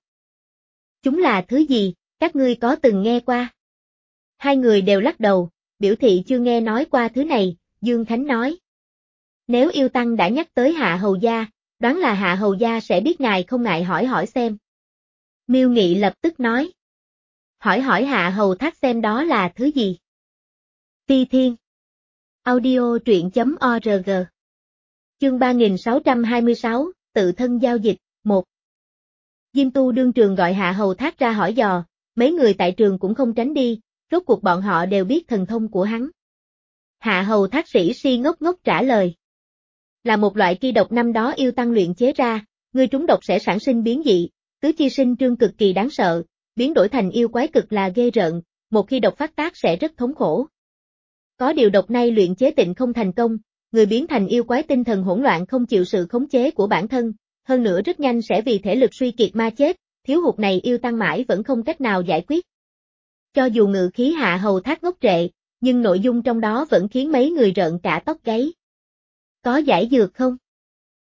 Chúng là thứ gì, các ngươi có từng nghe qua? Hai người đều lắc đầu, biểu thị chưa nghe nói qua thứ này, Dương Khánh nói. Nếu yêu tăng đã nhắc tới Hạ Hầu gia, đoán là Hạ Hầu gia sẽ biết ngài không ngại hỏi hỏi xem. Miêu Nghị lập tức nói. Hỏi hỏi Hạ Hầu Thác xem đó là thứ gì? Phi Thiên. Audio truyện chấm org. Chương ba nghìn sáu trăm hai mươi sáu, tự thân giao dịch, một. Diêm Tu đương trường gọi Hạ Hầu Thác ra hỏi dò, mấy người tại trường cũng không tránh đi, rốt cuộc bọn họ đều biết thần thông của hắn. Hạ Hầu Thác sĩ si ngốc ngốc trả lời. Là một loại kỳ độc năm đó yêu tăng luyện chế ra, người trúng độc sẽ sản sinh biến dị, tứ chi sinh trương cực kỳ đáng sợ, biến đổi thành yêu quái cực là ghê rợn, một khi độc phát tác sẽ rất thống khổ. Có điều độc này luyện chế tịnh không thành công, người biến thành yêu quái tinh thần hỗn loạn không chịu sự khống chế của bản thân, hơn nữa rất nhanh sẽ vì thể lực suy kiệt ma chết, thiếu hụt này yêu tăng mãi vẫn không cách nào giải quyết. Cho dù ngự khí Hạ Hầu Thác ngốc trệ, nhưng nội dung trong đó vẫn khiến mấy người rợn cả tóc gáy. Có giải dược không?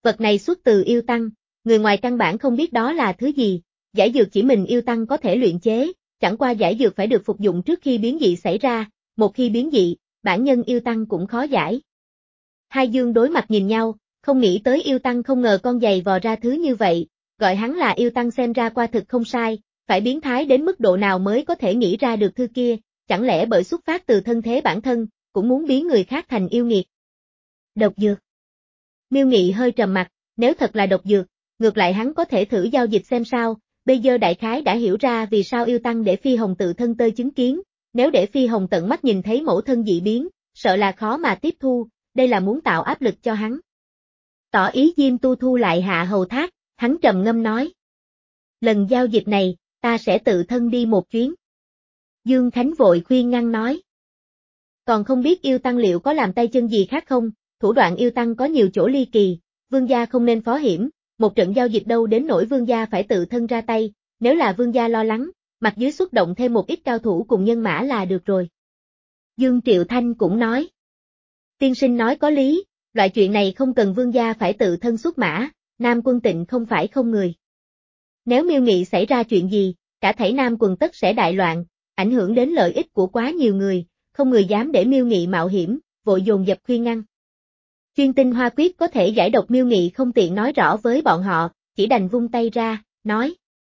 Vật này xuất từ yêu tăng, người ngoài căn bản không biết đó là thứ gì, giải dược chỉ mình yêu tăng có thể luyện chế, chẳng qua giải dược phải được phục dụng trước khi biến dị xảy ra, một khi biến dị, bản nhân yêu tăng cũng khó giải. Hai dương đối mặt nhìn nhau, không nghĩ tới yêu tăng không ngờ con giày vò ra thứ như vậy, gọi hắn là yêu tăng xem ra qua thực không sai, phải biến thái đến mức độ nào mới có thể nghĩ ra được thứ kia, chẳng lẽ bởi xuất phát từ thân thế bản thân, cũng muốn biến người khác thành yêu nghiệt. Độc dược. Miêu Nghị hơi trầm mặt, nếu thật là độc dược, ngược lại hắn có thể thử giao dịch xem sao, bây giờ đại khái đã hiểu ra vì sao yêu tăng để Phi Hồng tự thân tới chứng kiến, nếu để Phi Hồng tận mắt nhìn thấy mẫu thân dị biến, sợ là khó mà tiếp thu, đây là muốn tạo áp lực cho hắn. Tỏ ý Diêm Tu thu lại hạ hầu thác, hắn trầm ngâm nói. Lần giao dịch này, ta sẽ tự thân đi một chuyến. Dương Khánh vội khuyên ngăn nói. Còn không biết yêu tăng liệu có làm tay chân gì khác không, thủ đoạn yêu tăng có nhiều chỗ ly kỳ, vương gia không nên phó hiểm, một trận giao dịch đâu đến nỗi vương gia phải tự thân ra tay, nếu là vương gia lo lắng, mặt dưới xuất động thêm một ít cao thủ cùng nhân mã là được rồi. Dương Triệu Thanh cũng nói. Tiên sinh nói có lý, loại chuyện này không cần vương gia phải tự thân xuất mã, Nam Quân Tịnh không phải không người. Nếu Miêu Nghị xảy ra chuyện gì, cả thảy Nam Quần tất sẽ đại loạn, ảnh hưởng đến lợi ích của quá nhiều người, không người dám để Miêu Nghị mạo hiểm, vội dồn dập khuyên ngăn. Chuyên tinh hoa quyết có thể giải độc Miêu Nghị không tiện nói rõ với bọn họ, chỉ đành vung tay ra, nói.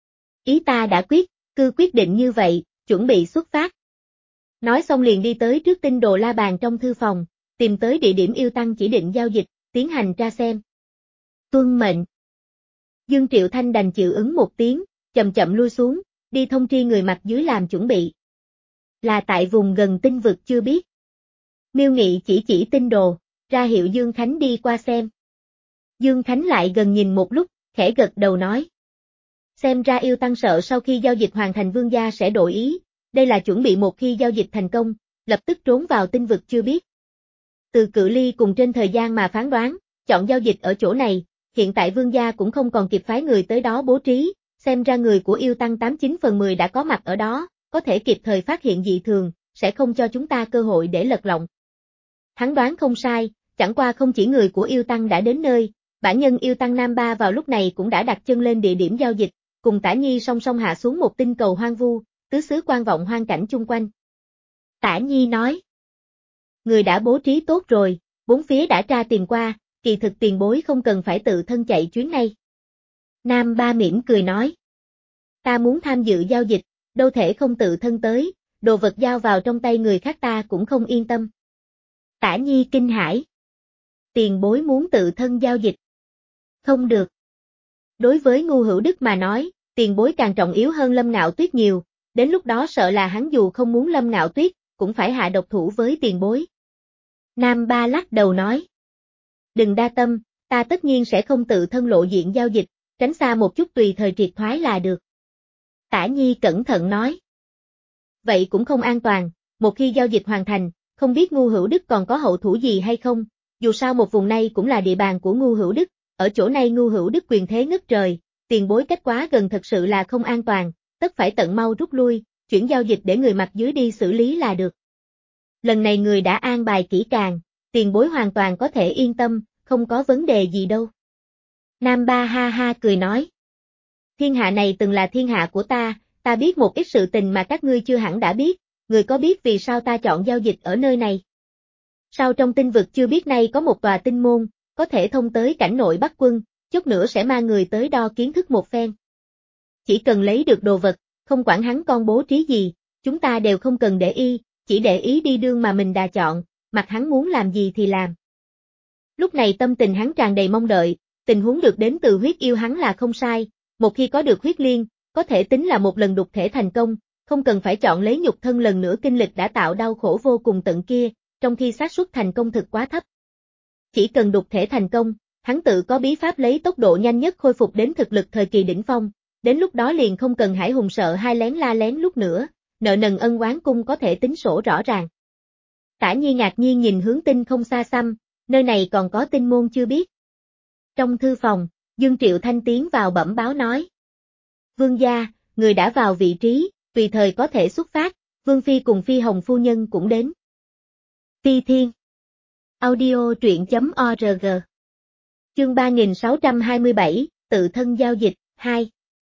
Ý ta đã quyết, cứ quyết định như vậy, chuẩn bị xuất phát. Nói xong liền đi tới trước tinh đồ la bàn trong thư phòng, tìm tới địa điểm yêu tăng chỉ định giao dịch, tiến hành tra xem. Tuân mệnh. Dương Triệu Thanh đành chịu ứng một tiếng, chậm chậm lui xuống, đi thông tri người mặt dưới làm chuẩn bị. Là tại vùng gần tinh vực chưa biết. Miêu Nghị chỉ chỉ tinh đồ, ra hiệu Dương Khánh đi qua xem. Dương Khánh lại gần nhìn một lúc, khẽ gật đầu nói. Xem ra yêu tăng sợ sau khi giao dịch hoàn thành vương gia sẽ đổi ý, đây là chuẩn bị một khi giao dịch thành công, lập tức trốn vào tinh vực chưa biết. Từ cự ly cùng trên thời gian mà phán đoán, chọn giao dịch ở chỗ này, hiện tại vương gia cũng không còn kịp phái người tới đó bố trí, xem ra người của yêu tăng tám chín phần mười đã có mặt ở đó, có thể kịp thời phát hiện dị thường, sẽ không cho chúng ta cơ hội để lật lọng. Hắn đoán không sai, chẳng qua không chỉ người của yêu tăng đã đến nơi, bản nhân yêu tăng Nam Ba vào lúc này cũng đã đặt chân lên địa điểm giao dịch, cùng Tả Nhi song song hạ xuống một tinh cầu hoang vu, tứ xứ quan vọng hoang cảnh chung quanh. Tả Nhi nói. Người đã bố trí tốt rồi, bốn phía đã tra tìm qua, kỳ thực tiền bối không cần phải tự thân chạy chuyến này. Nam Ba mỉm cười nói. Ta muốn tham dự giao dịch, đâu thể không tự thân tới, đồ vật giao vào trong tay người khác ta cũng không yên tâm. Tả Nhi kinh hãi. Tiền bối muốn tự thân giao dịch. Không được. Đối với Ngu Hữu Đức mà nói, tiền bối càng trọng yếu hơn Lâm Ngạo Tuyết nhiều, đến lúc đó sợ là hắn dù không muốn Lâm Ngạo Tuyết, cũng phải hạ độc thủ với tiền bối. Nam Ba lắc đầu nói. Đừng đa tâm, ta tất nhiên sẽ không tự thân lộ diện giao dịch, tránh xa một chút tùy thời triệt thoái là được. Tả Nhi cẩn thận nói. Vậy cũng không an toàn, một khi giao dịch hoàn thành, không biết Ngu Hữu Đức còn có hậu thủ gì hay không, dù sao một vùng này cũng là địa bàn của Ngu Hữu Đức, ở chỗ này Ngu Hữu Đức quyền thế ngất trời, tiền bối cách quá gần thật sự là không an toàn, tất phải tận mau rút lui, chuyển giao dịch để người mặt dưới đi xử lý là được. Lần này người đã an bài kỹ càng, tiền bối hoàn toàn có thể yên tâm, không có vấn đề gì đâu. Nam Ba ha ha cười nói. Thiên hạ này từng là thiên hạ của ta, ta biết một ít sự tình mà các ngươi chưa hẳn đã biết, người có biết vì sao ta chọn giao dịch ở nơi này? Sao trong tinh vực chưa biết nay có một tòa tinh môn, có thể thông tới cảnh nội Bắc Quân, chút nữa sẽ mang người tới đo kiến thức một phen. Chỉ cần lấy được đồ vật, không quản hắn con bố trí gì, chúng ta đều không cần để ý, chỉ để ý đi đương mà mình đã chọn, mặc hắn muốn làm gì thì làm. Lúc này tâm tình hắn tràn đầy mong đợi, tình huống được đến từ huyết yêu hắn là không sai, một khi có được huyết liên, có thể tính là một lần đục thể thành công, không cần phải chọn lấy nhục thân lần nữa kinh lịch đã tạo đau khổ vô cùng tận kia, trong khi xác suất thành công thực quá thấp. Chỉ cần đục thể thành công, hắn tự có bí pháp lấy tốc độ nhanh nhất khôi phục đến thực lực thời kỳ đỉnh phong, đến lúc đó liền không cần Hải Hùng sợ hai lén la lén lúc nữa, nợ nần ân oán cung có thể tính sổ rõ ràng. Tả Nhi ngạc nhiên nhìn hướng tinh không xa xăm, nơi này còn có tinh môn chưa biết. Trong thư phòng, Dương Triệu Thanh tiến vào bẩm báo nói. Vương gia, người đã vào vị trí, tùy thời có thể xuất phát, Vương Phi cùng Phi Hồng Phu Nhân cũng đến. Phi Thiên. Audio truyện chấm org Chương ba nghìn sáu trăm hai mươi bảy, tự thân giao dịch, hai.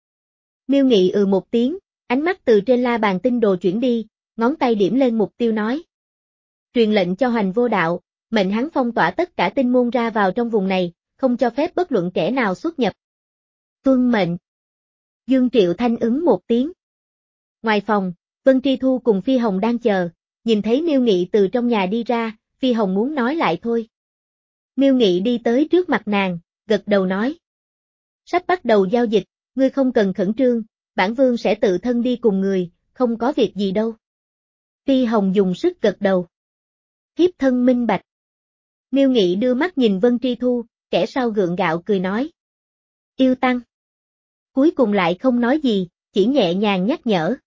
Miêu Nghị ừ một tiếng, ánh mắt từ trên la bàn tinh đồ chuyển đi, ngón tay điểm lên mục tiêu nói. Truyền lệnh cho Hoành Vô Đạo, mệnh hắn phong tỏa tất cả tinh môn ra vào trong vùng này, không cho phép bất luận kẻ nào xuất nhập. Tuân mệnh. Dương Triệu Thanh ứng một tiếng. Ngoài phòng, Vân Tri Thu cùng Phi Hồng đang chờ, nhìn thấy Miêu Nghị từ trong nhà đi ra, Phi Hồng muốn nói lại thôi. Miêu Nghị đi tới trước mặt nàng, gật đầu nói. Sắp bắt đầu giao dịch, ngươi không cần khẩn trương, bản vương sẽ tự thân đi cùng người, không có việc gì đâu. Phi Hồng dùng sức gật đầu. Thiếp thân minh bạch. Miêu Nghị đưa mắt nhìn Vân Tri Thu, kẻ sau gượng gạo cười nói. Yêu Tăng. Cuối cùng lại không nói gì, chỉ nhẹ nhàng nhắc nhở.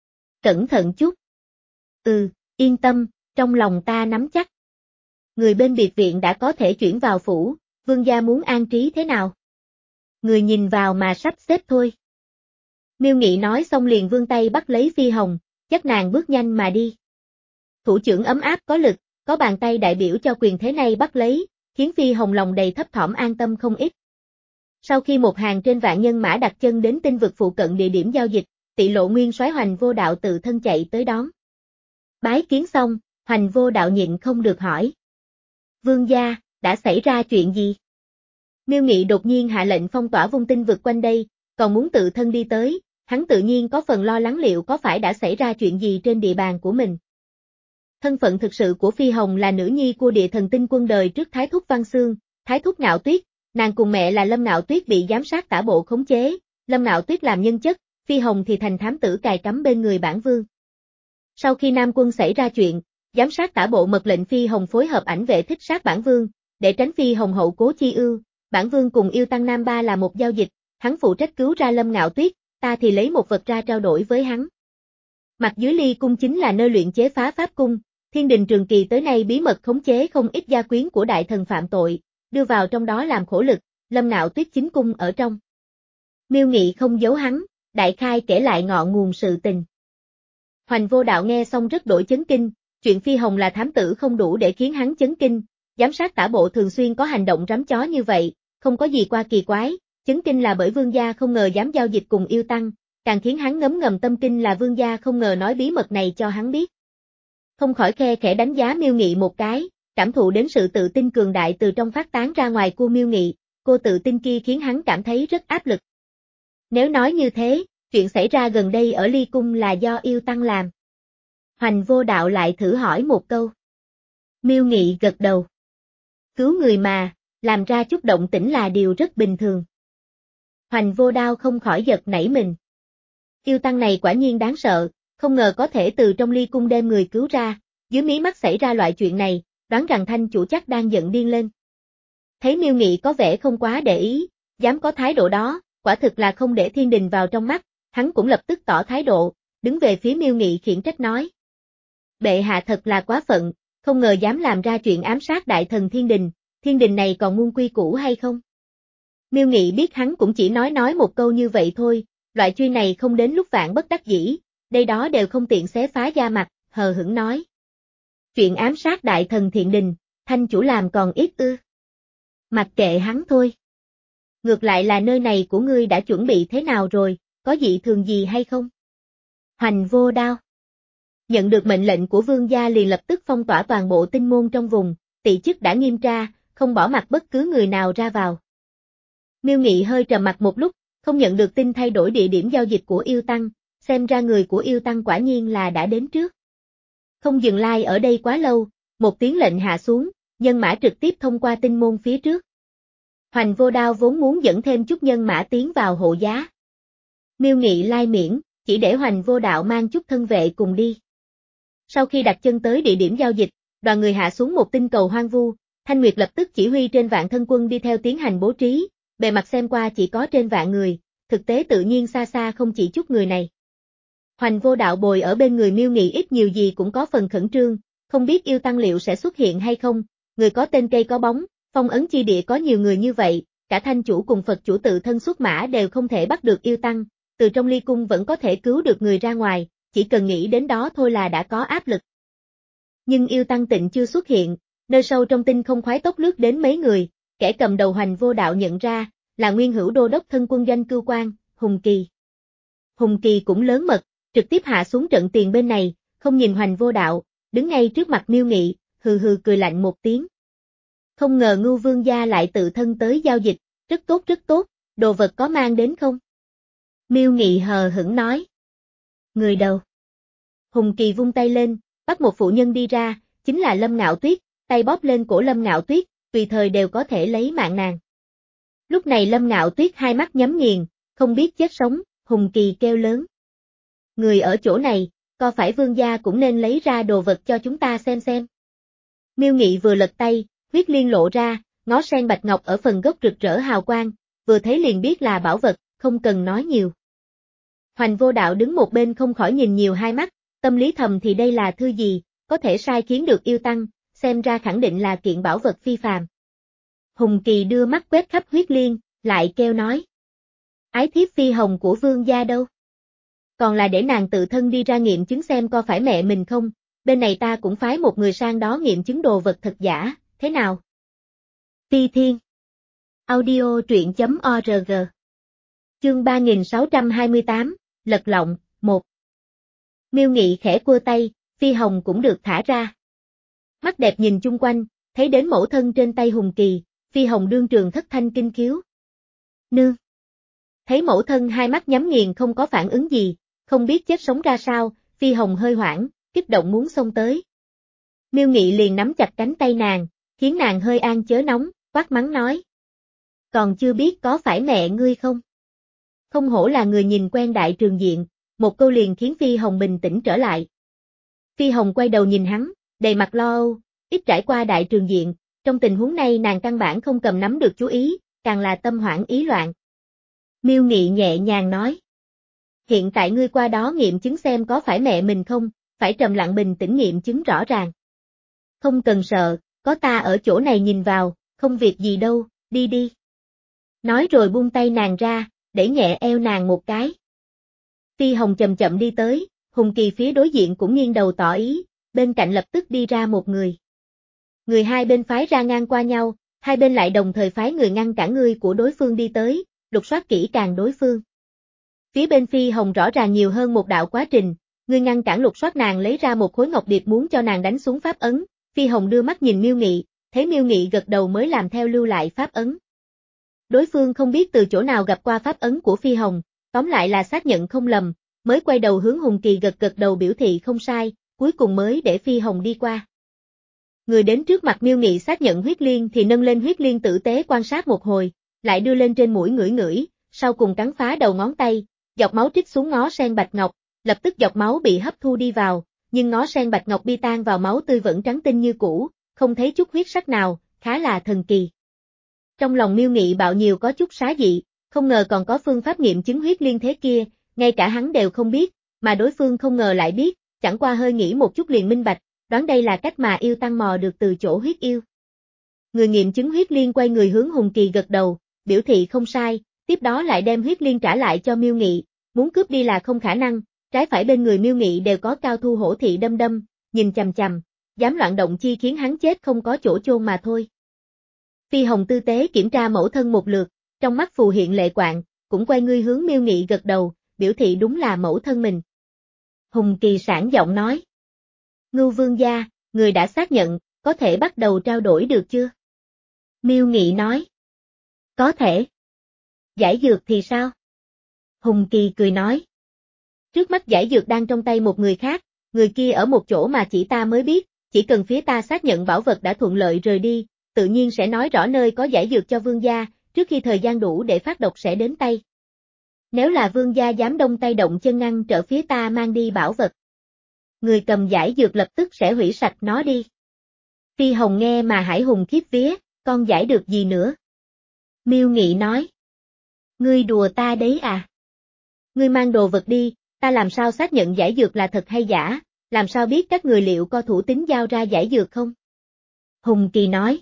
Cẩn thận chút. Ừ, yên tâm, trong lòng ta nắm chắc. Người bên biệt viện đã có thể chuyển vào phủ, vương gia muốn an trí thế nào? Người nhìn vào mà sắp xếp thôi. Miêu Nghị nói xong liền vươn tay bắt lấy Phi Hồng, dắt nàng bước nhanh mà đi. Thủ trưởng ấm áp có lực, có bàn tay đại biểu cho quyền thế này bắt lấy, khiến Phi Hồng lòng đầy thấp thỏm an tâm không ít. Sau khi một hàng trên vạn nhân mã đặt chân đến tinh vực phụ cận địa điểm giao dịch, Tị Lộ Nguyên soái Hoành Vô Đạo tự thân chạy tới đón. Bái kiến xong, Hoành Vô Đạo nhịn không được hỏi. Vương gia, đã xảy ra chuyện gì? Miêu Nghị đột nhiên hạ lệnh phong tỏa vùng tinh vực quanh đây, còn muốn tự thân đi tới, hắn tự nhiên có phần lo lắng liệu có phải đã xảy ra chuyện gì trên địa bàn của mình. Thân phận thực sự của Phi Hồng là nữ nhi của địa thần tinh quân đời trước Thái Thúc Văn Xương, Thái Thúc Ngạo Tuyết, nàng cùng mẹ là Lâm Ngạo Tuyết bị giám sát tả bộ khống chế, Lâm Ngạo Tuyết làm nhân chất, Phi Hồng thì thành thám tử cài cắm bên người bản vương. Sau khi Nam Quân xảy ra chuyện, giám sát tả bộ mật lệnh Phi Hồng phối hợp ảnh vệ thích sát bản vương, để tránh Phi Hồng hậu cố chi ưu, bản vương cùng Yêu Tăng Nam Ba là một giao dịch, hắn phụ trách cứu ra Lâm Ngạo Tuyết, ta thì lấy một vật ra trao đổi với hắn. Mặt dưới Ly Cung chính là nơi luyện chế phá pháp cung, Thiên Đình Trường Kỳ tới nay bí mật khống chế không ít gia quyến của đại thần phạm tội, đưa vào trong đó làm khổ lực, Lâm Ngạo Tuyết chính cung ở trong. Miêu Nghị không giấu hắn, đại khai kể lại ngọn nguồn sự tình. Hoành Vô Đạo nghe xong rất đổi chấn kinh, chuyện Phi Hồng là thám tử không đủ để khiến hắn chấn kinh, giám sát tả bộ thường xuyên có hành động rắm chó như vậy, không có gì qua kỳ quái, chấn kinh là bởi vương gia không ngờ dám giao dịch cùng Yêu Tăng, càng khiến hắn ngấm ngầm tâm kinh là vương gia không ngờ nói bí mật này cho hắn biết. Không khỏi khe khẽ đánh giá Miêu Nghị một cái, cảm thụ đến sự tự tin cường đại từ trong phát tán ra ngoài của Miêu Nghị, cô tự tin kia khiến hắn cảm thấy rất áp lực. Nếu nói như thế, chuyện xảy ra gần đây ở Ly Cung là do Yêu Tăng làm. Hoành Vô Đạo lại thử hỏi một câu. Miêu Nghị gật đầu. Cứu người mà, làm ra chút động tĩnh là điều rất bình thường. Hoành Vô Đao không khỏi giật nảy mình. Yêu Tăng này quả nhiên đáng sợ, không ngờ có thể từ trong Ly Cung đem người cứu ra, dưới mí mắt xảy ra loại chuyện này, đoán rằng thanh chủ chắc đang giận điên lên. Thấy Miêu Nghị có vẻ không quá để ý, dám có thái độ đó, quả thực là không để Thiên Đình vào trong mắt, hắn cũng lập tức tỏ thái độ, đứng về phía Miêu Nghị khiển trách nói. Bệ hạ thật là quá phận, không ngờ dám làm ra chuyện ám sát đại thần Thiên Đình, Thiên Đình này còn muôn quy củ hay không? Miêu Nghị biết hắn cũng chỉ nói nói một câu như vậy thôi, loại chuyện này không đến lúc vạn bất đắc dĩ, đây đó đều không tiện xé phá da mặt, hờ hững nói. Chuyện ám sát đại thần Thiên Đình, thanh chủ làm còn ít ư. Mặc kệ hắn thôi. Ngược lại là nơi này của ngươi đã chuẩn bị thế nào rồi, có dị thường gì hay không? Hoành Vô Đao. Nhận được mệnh lệnh của vương gia liền lập tức phong tỏa toàn bộ tinh môn trong vùng, tỳ chức đã nghiêm tra, không bỏ mặc bất cứ người nào ra vào. Miêu Nghị hơi trầm mặt một lúc, không nhận được tin thay đổi địa điểm giao dịch của Yêu Tăng, xem ra người của Yêu Tăng quả nhiên là đã đến trước. Không dừng lai ở đây quá lâu, một tiếng lệnh hạ xuống, nhân mã trực tiếp thông qua tinh môn phía trước. Hoành Vô Đao vốn muốn dẫn thêm chút nhân mã tiến vào hộ giá. Miêu Nghị lai miễn, chỉ để Hoành Vô Đạo mang chút thân vệ cùng đi. Sau khi đặt chân tới địa điểm giao dịch, đoàn người hạ xuống một tinh cầu hoang vu, Thanh Nguyệt lập tức chỉ huy trên vạn thân quân đi theo tiến hành bố trí, bề mặt xem qua chỉ có trên vạn người, thực tế tự nhiên xa xa không chỉ chút người này. Hoành Vô Đạo bồi ở bên người Miêu Nghị ít nhiều gì cũng có phần khẩn trương, không biết Yêu Tăng liệu sẽ xuất hiện hay không, người có tên cây có bóng, phong ấn chi địa có nhiều người như vậy, cả thanh chủ cùng Phật chủ tự thân xuất mã đều không thể bắt được Yêu Tăng, từ trong Ly Cung vẫn có thể cứu được người ra ngoài, chỉ cần nghĩ đến đó thôi là đã có áp lực. Nhưng Yêu Tăng Tịnh chưa xuất hiện, nơi sâu trong tinh không khoái tốc lướt đến mấy người, kẻ cầm đầu Hoành Vô Đạo nhận ra, là nguyên hữu đô đốc thân quân doanh cưu quan, Hùng Kỳ. Hùng Kỳ cũng lớn mật, trực tiếp hạ xuống trận tiền bên này, không nhìn Hoành Vô Đạo, đứng ngay trước mặt Miêu Nghị, hừ hừ cười lạnh một tiếng. Không ngờ Ngưu Vương gia lại tự thân tới giao dịch, rất tốt rất tốt, đồ vật có mang đến không? Miêu Nghị hờ hững nói. Người đâu? Hùng Kỳ vung tay lên, bắt một phụ nhân đi ra, chính là Lâm Ngạo Tuyết, tay bóp lên cổ Lâm Ngạo Tuyết, tùy thời đều có thể lấy mạng nàng. Lúc này Lâm Ngạo Tuyết hai mắt nhắm nghiền, không biết chết sống, Hùng Kỳ kêu lớn. Người ở chỗ này, có phải vương gia cũng nên lấy ra đồ vật cho chúng ta xem xem. Miêu Nghị vừa lật tay, huyết liên lộ ra, ngó sen bạch ngọc ở phần gốc rực rỡ hào quang, vừa thấy liền biết là bảo vật, không cần nói nhiều. Hoành Vô Đạo đứng một bên không khỏi nhìn nhiều hai mắt, tâm lý thầm thì đây là thư gì, có thể sai khiến được yêu tăng, xem ra khẳng định là kiện bảo vật phi phàm. Hùng Kỳ đưa mắt quét khắp huyết liên, lại kêu nói. Ái thiếp phi hồng của vương gia đâu? Còn là để nàng tự thân đi ra nghiệm chứng xem có phải mẹ mình không, bên này ta cũng phái một người sang đó nghiệm chứng đồ vật thật giả, thế nào? Ti Thiên Audio truyện chấm org Chương ba nghìn sáu trăm hai mươi tám, Lật Lọng, một Miêu Nghị khẽ cua tay, phi hồng cũng được thả ra. Mắt đẹp nhìn chung quanh, thấy đến mẫu thân trên tay Hùng Kỳ, phi hồng đương trường thất thanh kinh khiếu. Nương! Thấy mẫu thân hai mắt nhắm nghiền không có phản ứng gì, không biết chết sống ra sao, phi hồng hơi hoảng, kích động muốn xông tới. Miêu Nghị liền nắm chặt cánh tay nàng, khiến nàng hơi an chớ nóng, quát mắng nói. Còn chưa biết có phải mẹ ngươi không? Không hổ là người nhìn quen đại trường diện, một câu liền khiến phi hồng bình tĩnh trở lại. Phi hồng quay đầu nhìn hắn, đầy mặt lo âu, ít trải qua đại trường diện, trong tình huống này nàng căn bản không cầm nắm được chú ý, càng là tâm hoảng ý loạn. Miêu Nghị nhẹ nhàng nói. Hiện tại ngươi qua đó nghiệm chứng xem có phải mẹ mình không, phải trầm lặng bình tĩnh nghiệm chứng rõ ràng. Không cần sợ, có ta ở chỗ này nhìn vào, không việc gì đâu, đi đi. Nói rồi buông tay nàng ra, đẩy nhẹ eo nàng một cái. Phi hồng chậm chậm đi tới, Hùng Kỳ phía đối diện cũng nghiêng đầu tỏ ý, bên cạnh lập tức đi ra một người. Người hai bên phái ra ngang qua nhau, hai bên lại đồng thời phái người ngăn cản người của đối phương đi tới, lục soát kỹ càng đối phương. Phía bên Phi hồng rõ ràng nhiều hơn một đạo quá trình, người ngăn cản lục soát nàng lấy ra một khối ngọc điệp muốn cho nàng đánh xuống pháp ấn, Phi hồng đưa mắt nhìn Miêu Nghị, thấy Miêu Nghị gật đầu mới làm theo lưu lại pháp ấn. Đối phương không biết từ chỗ nào gặp qua pháp ấn của Phi hồng, tóm lại là xác nhận không lầm, mới quay đầu hướng Hùng Kỳ gật gật đầu biểu thị không sai, cuối cùng mới để Phi hồng đi qua. Người đến trước mặt Miêu Nghị xác nhận huyết liên thì nâng lên huyết liên tử tế quan sát một hồi, lại đưa lên trên mũi ngửi ngửi, sau cùng cắn phá đầu ngón tay, giọt máu trích xuống ngó sen bạch ngọc, lập tức giọt máu bị hấp thu đi vào, nhưng ngó sen bạch ngọc bi tan vào máu tươi vẫn trắng tinh như cũ, không thấy chút huyết sắc nào, khá là thần kỳ. Trong lòng Miêu Nghị bạo nhiều có chút xá dị, không ngờ còn có phương pháp nghiệm chứng huyết liên thế kia, ngay cả hắn đều không biết, mà đối phương không ngờ lại biết, chẳng qua hơi nghĩ một chút liền minh bạch, đoán đây là cách mà yêu tăng mò được từ chỗ huyết yêu. Người nghiệm chứng huyết liên quay người hướng Hùng Kỳ gật đầu, biểu thị không sai, tiếp đó lại đem huyết liên trả lại cho Miêu Nghị, muốn cướp đi là không khả năng, trái phải bên người Miêu Nghị đều có cao thu hổ thị đâm đâm, nhìn chằm chằm, dám loạn động chi khiến hắn chết không có chỗ chôn mà thôi. Phi hồng tư tế kiểm tra mẫu thân một lượt, trong mắt phù hiện lệ quạng, cũng quay người hướng Miêu Nghị gật đầu, biểu thị đúng là mẫu thân mình. Hùng Kỳ sảng giọng nói. Ngưu vương gia, người đã xác nhận, có thể bắt đầu trao đổi được chưa? Miêu Nghị nói. Có thể. Giải dược thì sao? Hùng Kỳ cười nói. Trước mắt giải dược đang trong tay một người khác, người kia ở một chỗ mà chỉ ta mới biết, chỉ cần phía ta xác nhận bảo vật đã thuận lợi rời đi, tự nhiên sẽ nói rõ nơi có giải dược cho vương gia, trước khi thời gian đủ để phát độc sẽ đến tay. Nếu là vương gia dám đông tay động chân ngăn trở phía ta mang đi bảo vật, người cầm giải dược lập tức sẽ hủy sạch nó đi. Phi hồng nghe mà hải hùng khiếp vía, con giải được gì nữa? Miêu Nghị nói. Ngươi đùa ta đấy à? Ngươi mang đồ vật đi, ta làm sao xác nhận giải dược là thật hay giả, làm sao biết các người liệu có thủ tín giao ra giải dược không? Hùng Kỳ nói.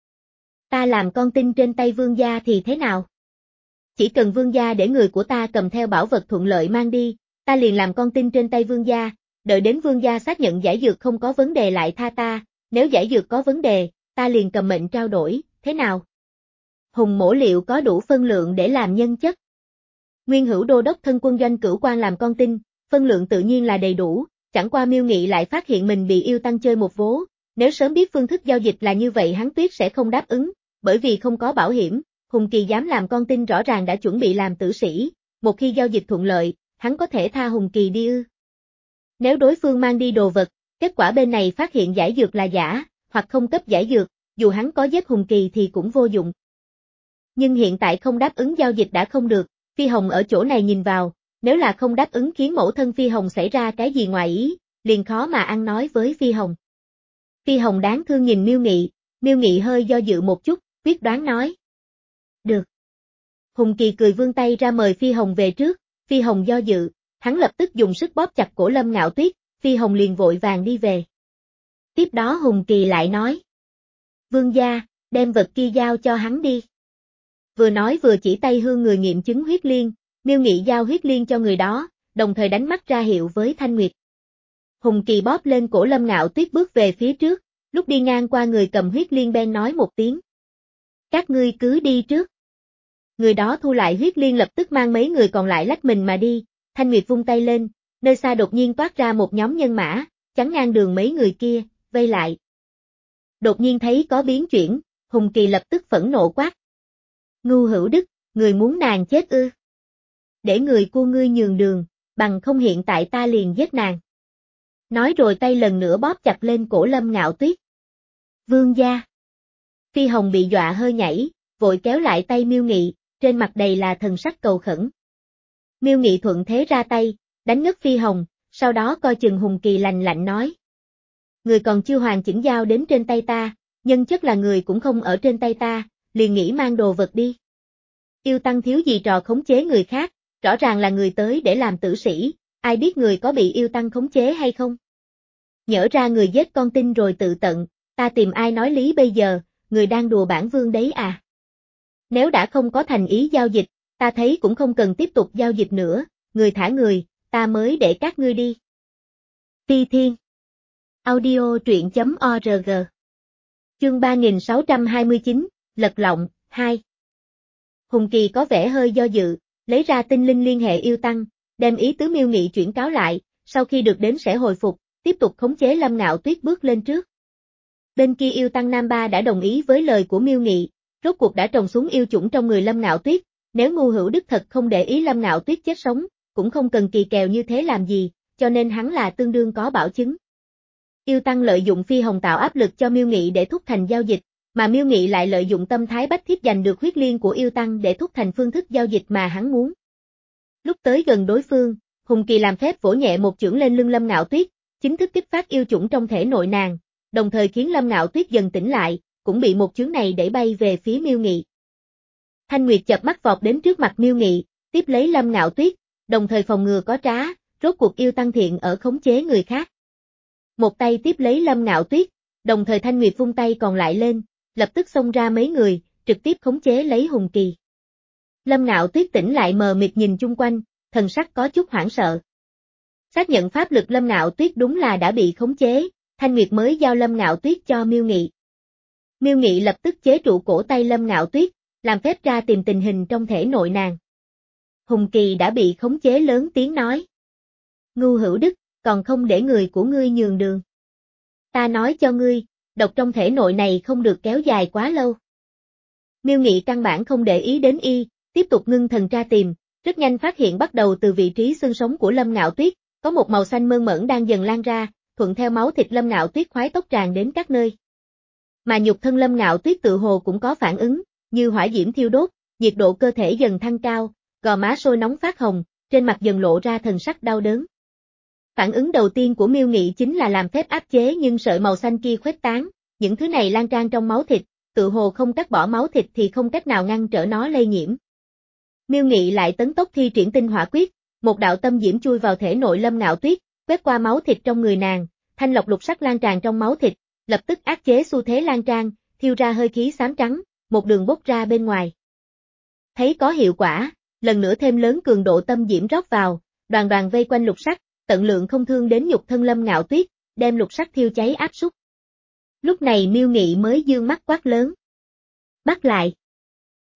Ta làm con tin trên tay vương gia thì thế nào? Chỉ cần vương gia để người của ta cầm theo bảo vật thuận lợi mang đi, ta liền làm con tin trên tay vương gia, đợi đến vương gia xác nhận giải dược không có vấn đề lại tha ta, nếu giải dược có vấn đề, ta liền cầm mệnh trao đổi, thế nào? Hùng mổ liệu có đủ phân lượng để làm nhân chất. Nguyên hữu đô đốc thân quân doanh cửu quan làm con tin, phân lượng tự nhiên là đầy đủ, chẳng qua Miêu Nghị lại phát hiện mình bị yêu tăng chơi một vố, nếu sớm biết phương thức giao dịch là như vậy hắn tuyệt sẽ không đáp ứng, bởi vì không có bảo hiểm, Hùng Kỳ dám làm con tin rõ ràng đã chuẩn bị làm tử sĩ, một khi giao dịch thuận lợi, hắn có thể tha Hùng Kỳ đi ư. Nếu đối phương mang đi đồ vật, kết quả bên này phát hiện giải dược là giả, hoặc không cấp giải dược, dù hắn có giết Hùng Kỳ thì cũng vô dụng. Nhưng hiện tại không đáp ứng giao dịch đã không được, Phi Hồng ở chỗ này nhìn vào, nếu là không đáp ứng khiến mẫu thân Phi Hồng xảy ra cái gì ngoài ý, liền khó mà ăn nói với Phi Hồng. Phi Hồng đáng thương nhìn Miêu Nghị, Miêu Nghị hơi do dự một chút, quyết đoán nói. Được. Hùng Kỳ cười vươn tay ra mời Phi Hồng về trước, Phi Hồng do dự, hắn lập tức dùng sức bóp chặt cổ Lâm Ngạo Tuyết, Phi Hồng liền vội vàng đi về. Tiếp đó Hùng Kỳ lại nói. Vương gia, đem vật kia giao cho hắn đi. Vừa nói vừa chỉ tay hương người nghiệm chứng huyết liên, Miêu Nghị giao huyết liên cho người đó, đồng thời đánh mắt ra hiệu với Thanh Nguyệt. Hùng Kỳ bóp lên cổ Lâm Ngạo Tuyết bước về phía trước, lúc đi ngang qua người cầm huyết liên ben nói một tiếng. Các ngươi cứ đi trước. Người đó thu lại huyết liên lập tức mang mấy người còn lại lách mình mà đi, Thanh Nguyệt vung tay lên, nơi xa đột nhiên toát ra một nhóm nhân mã, chắn ngang đường mấy người kia, vây lại. Đột nhiên thấy có biến chuyển, Hùng Kỳ lập tức phẫn nộ quát. Ngu Hữu Đức, người muốn nàng chết ư? Để người của ngươi nhường đường, bằng không hiện tại ta liền giết nàng. Nói rồi tay lần nữa bóp chặt lên cổ Lâm Ngạo Tuyết. Vương gia. Phi Hồng bị dọa hơi nhảy, vội kéo lại tay Miêu Nghị, trên mặt đầy là thần sắc cầu khẩn. Miêu Nghị thuận thế ra tay, đánh ngất Phi Hồng, sau đó coi chừng Hùng Kỳ lạnh lạnh nói. Người còn chưa hoàn chỉnh giao đến trên tay ta, nhân chất là người cũng không ở trên tay ta, liền nghĩ mang đồ vật đi. Yêu tăng thiếu gì trò khống chế người khác, rõ ràng là người tới để làm tử sĩ, ai biết người có bị yêu tăng khống chế hay không? Nhỡ ra người giết con tin rồi tự tận, ta tìm ai nói lý bây giờ, người đang đùa bản vương đấy à? Nếu đã không có thành ý giao dịch, ta thấy cũng không cần tiếp tục giao dịch nữa, người thả người, ta mới để các ngươi đi. Phi Thiên Audio truyện chấm org Chương ba nghìn sáu trăm hai mươi chín, Lật Lọng, hai Hùng Kỳ có vẻ hơi do dự, lấy ra tinh linh liên hệ yêu tăng, đem ý tứ Miêu Nghị chuyển cáo lại, sau khi được đến sẽ hồi phục, tiếp tục khống chế Lâm Ngạo Tuyết bước lên trước. Bên kia yêu tăng Nam Ba đã đồng ý với lời của Miêu Nghị, rốt cuộc đã trồng xuống yêu chủng trong người Lâm Ngạo Tuyết, nếu Ngu Hữu Đức thật không để ý Lâm Ngạo Tuyết chết sống, cũng không cần kỳ kèo như thế làm gì, cho nên hắn là tương đương có bảo chứng. Yêu tăng lợi dụng Phi Hồng tạo áp lực cho Miêu Nghị để thúc thành giao dịch, mà Miêu Nghị lại lợi dụng tâm thái bách thiếp giành được huyết liên của yêu tăng để thúc thành phương thức giao dịch mà hắn muốn. Lúc tới gần đối phương, Hùng Kỳ làm phép vỗ nhẹ một chưởng lên lưng Lâm Ngạo Tuyết, chính thức kích phát yêu chủng trong thể nội nàng, đồng thời khiến Lâm Ngạo Tuyết dần tỉnh lại, cũng bị một chưởng này đẩy bay về phía Miêu Nghị. Thanh Nguyệt chợp mắt vọt đến trước mặt Miêu Nghị, tiếp lấy Lâm Ngạo Tuyết, đồng thời phòng ngừa có trá, rốt cuộc yêu tăng thiện ở khống chế người khác. Một tay tiếp lấy Lâm Ngạo Tuyết, đồng thời Thanh Nguyệt vung tay còn lại lên, lập tức xông ra mấy người, trực tiếp khống chế lấy Hùng Kỳ. Lâm Ngạo Tuyết tỉnh lại mờ mịt nhìn chung quanh, thần sắc có chút hoảng sợ. Xác nhận pháp lực Lâm Ngạo Tuyết đúng là đã bị khống chế, Thanh Nguyệt mới giao Lâm Ngạo Tuyết cho Miêu Nghị. Miêu Nghị lập tức chế trụ cổ tay Lâm Ngạo Tuyết, làm phép ra tìm tình hình trong thể nội nàng. Hùng Kỳ đã bị khống chế lớn tiếng nói. Ngu Hữu Đức, còn không để người của ngươi nhường đường. Ta nói cho ngươi, độc trong thể nội này không được kéo dài quá lâu. Miêu Nghị căn bản không để ý đến y, tiếp tục ngưng thần tra tìm, rất nhanh phát hiện bắt đầu từ vị trí xương sống của Lâm Ngạo Tuyết, có một màu xanh mơn mởn đang dần lan ra, thuận theo máu thịt Lâm Ngạo Tuyết khoái tốc tràn đến các nơi. Mà nhục thân Lâm Ngạo Tuyết tự hồ cũng có phản ứng, như hỏa diễm thiêu đốt, nhiệt độ cơ thể dần thăng cao, gò má sôi nóng phát hồng, trên mặt dần lộ ra thần sắc đau đớn. Phản ứng đầu tiên của Miêu Nghị chính là làm phép áp chế nhưng sợi màu xanh kia khuếch tán, những thứ này lan tràn trong máu thịt, tự hồ không cắt bỏ máu thịt thì không cách nào ngăn trở nó lây nhiễm. Miêu Nghị lại tấn tốc thi triển tinh hỏa quyết, một đạo tâm diễm chui vào thể nội Lâm Ngạo Tuyết, quét qua máu thịt trong người nàng, thanh lọc lục sắc lan tràn trong máu thịt, lập tức áp chế xu thế lan tràn, thiêu ra hơi khí xám trắng, một đường bốc ra bên ngoài. Thấy có hiệu quả, lần nữa thêm lớn cường độ tâm diễm rót vào, đoàn đoàn vây quanh lục sắc, tận lượng không thương đến nhục thân Lâm Ngạo Tuyết, đem lục sắc thiêu cháy áp súc. Lúc này Miêu Nghị mới dương mắt quát lớn. Bắt lại.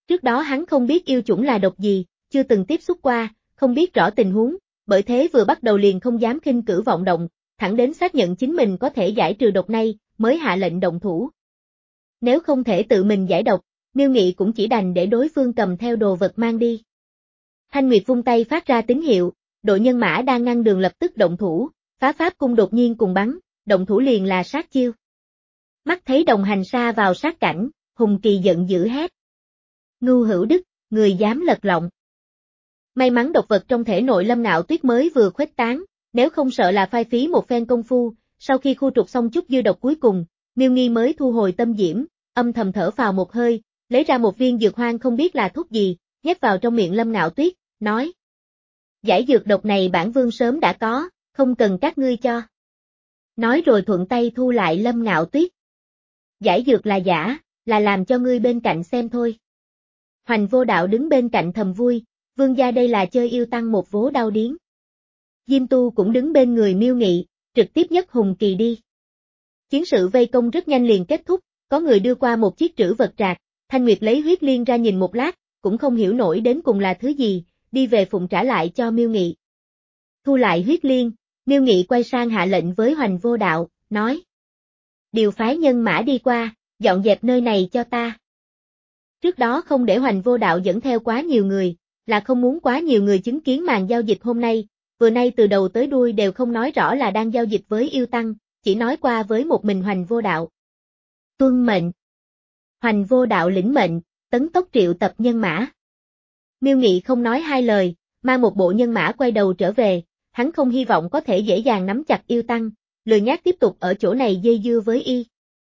Trước đó hắn không biết yêu chủng là độc gì, chưa từng tiếp xúc qua, không biết rõ tình huống, bởi thế vừa bắt đầu liền không dám khinh cử vọng động, thẳng đến xác nhận chính mình có thể giải trừ độc này, mới hạ lệnh động thủ. Nếu không thể tự mình giải độc, Miêu Nghị cũng chỉ đành để đối phương cầm theo đồ vật mang đi. Thanh Nguyệt vung tay phát ra tín hiệu, đội nhân mã đang ngăn đường lập tức động thủ, phá pháp cung đột nhiên cùng bắn, động thủ liền là sát chiêu. Mắt thấy đồng hành sa vào sát cảnh, Hùng Kỳ giận dữ hét. Ngưu Hữu Đức, người dám lật lọng. May mắn độc vật trong thể nội Lâm Ngạo Tuyết mới vừa khuếch tán, nếu không sợ là phai phí một phen công phu, sau khi khu trục xong chút dư độc cuối cùng, Miêu Nghi mới thu hồi tâm diễm, âm thầm thở phào một hơi, lấy ra một viên dược hoang không biết là thuốc gì, nhét vào trong miệng Lâm Ngạo Tuyết, nói. Giải dược độc này bản vương sớm đã có, không cần các ngươi cho. Nói rồi thuận tay thu lại Lâm Ngạo Tuyết. Giải dược là giả, là làm cho ngươi bên cạnh xem thôi. Hoành Vô Đạo đứng bên cạnh thầm vui, vương gia đây là chơi yêu tăng một vố đau điếng. Diêm Tu cũng đứng bên người Miêu Nghị, trực tiếp nhất Hùng Kỳ đi. Chiến sự vây công rất nhanh liền kết thúc, có người đưa qua một chiếc trữ vật trạc, Thanh Nguyệt lấy huyết liên ra nhìn một lát, cũng không hiểu nổi đến cùng là thứ gì, đi về phụng trả lại cho Miêu Nghị. Thu lại huyết liên, Miêu Nghị quay sang hạ lệnh với Hoành Vô Đạo, nói. Điều phái nhân mã đi qua, dọn dẹp nơi này cho ta. Trước đó không để Hoành Vô Đạo dẫn theo quá nhiều người, là không muốn quá nhiều người chứng kiến màn giao dịch hôm nay, vừa nay từ đầu tới đuôi đều không nói rõ là đang giao dịch với yêu tăng, chỉ nói qua với một mình Hoành Vô Đạo. Tuân mệnh. Hoành Vô Đạo lĩnh mệnh, tấn tốc triệu tập nhân mã. Miêu Nghị không nói hai lời, mang một bộ nhân mã quay đầu trở về, hắn không hy vọng có thể dễ dàng nắm chặt yêu tăng, lười nhác tiếp tục ở chỗ này dây dưa với y.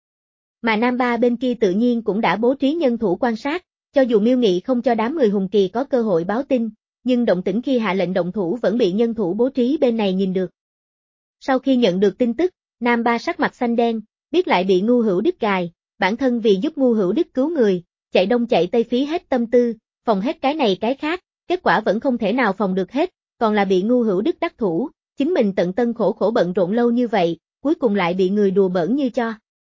Mà Nam Ba bên kia tự nhiên cũng đã bố trí nhân thủ quan sát, cho dù Miêu Nghị không cho đám người Hùng Kỳ có cơ hội báo tin, nhưng động tĩnh khi hạ lệnh động thủ vẫn bị nhân thủ bố trí bên này nhìn được. Sau khi nhận được tin tức, Nam Ba sắc mặt xanh đen, biết lại bị Ngưu Hữu Đức gài, bản thân vì giúp Ngưu Hữu Đức cứu người, chạy đông chạy tây phí hết tâm tư, phòng hết cái này cái khác, kết quả vẫn không thể nào phòng được hết, còn là bị Ngưu Hữu Đức đắc thủ, chính mình tận tân khổ khổ bận rộn lâu như vậy, cuối cùng lại bị người đùa bỡn như cho.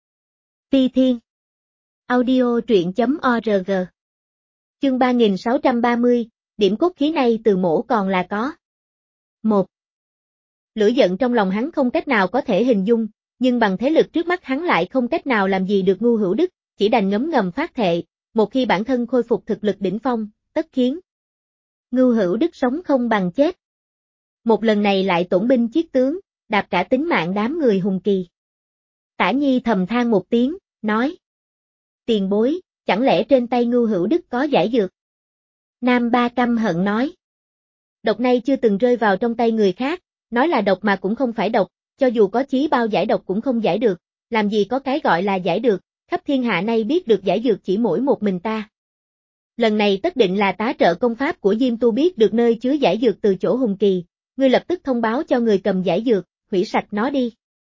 Ti Thiên Audio truyện.org Chương ba nghìn sáu trăm ba mươi, điểm cốt khí này từ mổ còn là có. một. Lửa giận trong lòng hắn không cách nào có thể hình dung, nhưng bằng thế lực trước mắt hắn lại không cách nào làm gì được Ngưu Hữu Đức, chỉ đành ngấm ngầm phát thệ, một khi bản thân khôi phục thực lực đỉnh phong, tất khiến Ngưu Hữu Đức sống không bằng chết. Một lần này lại tổn binh chiết tướng, đạp cả tính mạng đám người Hùng Kỳ. Tả Nhi thầm than một tiếng, nói. Tiền bối, chẳng lẽ trên tay Ngưu Hữu Đức có giải dược? Nam Ba căm hận nói. Độc này chưa từng rơi vào trong tay người khác, nói là độc mà cũng không phải độc, cho dù có chí bao giải độc cũng không giải được, làm gì có cái gọi là giải được, khắp thiên hạ nay biết được giải dược chỉ mỗi một mình ta. Lần này tất định là tá trợ công pháp của Diêm Tu biết được nơi chứa giải dược từ chỗ Hùng Kỳ, ngươi lập tức thông báo cho người cầm giải dược, hủy sạch nó đi.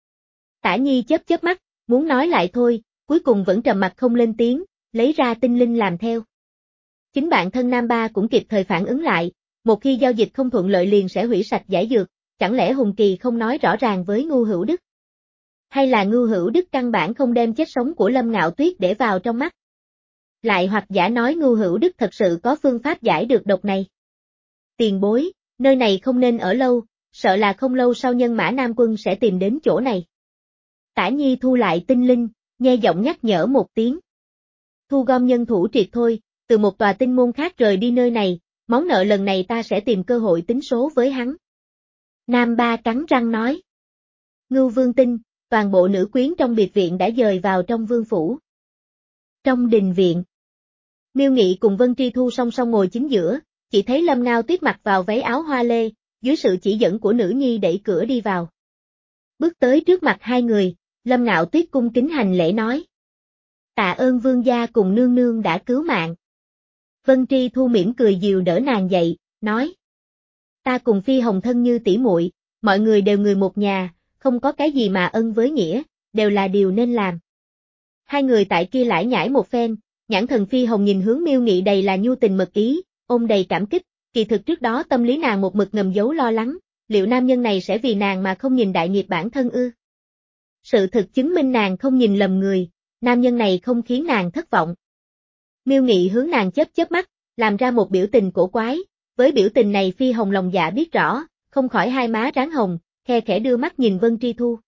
Tả Nhi chớp chớp mắt, muốn nói lại thôi, cuối cùng vẫn trầm mặt không lên tiếng, lấy ra tinh linh làm theo. Chính bản thân Nam Ba cũng kịp thời phản ứng lại, một khi giao dịch không thuận lợi liền sẽ hủy sạch giải dược, chẳng lẽ Hùng Kỳ không nói rõ ràng với Ngưu Hữu Đức? Hay là Ngưu Hữu Đức căn bản không đem chết sống của Lâm Ngạo Tuyết để vào trong mắt? Lại hoặc giả nói Ngưu Hữu Đức thật sự có phương pháp giải được độc này? Tiền bối, nơi này không nên ở lâu, sợ là không lâu sau nhân mã Nam Quân sẽ tìm đến chỗ này. Tả Nhi thu lại tinh linh, nghe giọng nhắc nhở một tiếng. Thu gom nhân thủ triệt thôi, từ một tòa tinh môn khác rời đi nơi này, món nợ lần này ta sẽ tìm cơ hội tính số với hắn. Nam Ba cắn răng nói. Ngưu Vương tin, toàn bộ nữ quyến trong biệt viện đã dời vào trong vương phủ. Trong đình viện, Miêu Nghị cùng Vân Tri Thu song song ngồi chính giữa, chỉ thấy Lâm Ngao Tuyết mặc vào váy áo hoa lê, dưới sự chỉ dẫn của nữ nhi đẩy cửa đi vào. Bước tới trước mặt hai người, Lâm Ngạo Tuyết cung kính hành lễ nói. Tạ ơn vương gia cùng nương nương đã cứu mạng. Vân Tri Thu mỉm cười dìu đỡ nàng dậy, nói. Ta cùng Phi Hồng thân như tỷ muội, mọi người đều người một nhà, không có cái gì mà ân với nghĩa, đều là điều nên làm. Hai người tại kia lải nhải một phen, nhãn thần Phi Hồng nhìn hướng Miêu Nghị đầy là nhu tình mật ý, ôm đầy cảm kích, kỳ thực trước đó tâm lý nàng một mực ngầm giấu lo lắng, liệu nam nhân này sẽ vì nàng mà không nhìn đại nghiệp bản thân ư? Sự thực chứng minh nàng không nhìn lầm người, nam nhân này không khiến nàng thất vọng. Miêu Nghị hướng nàng chớp chớp mắt, làm ra một biểu tình cổ quái, với biểu tình này Phi Hồng lòng dạ biết rõ, không khỏi hai má ráng hồng, khe khẽ đưa mắt nhìn Vân Tri Thu.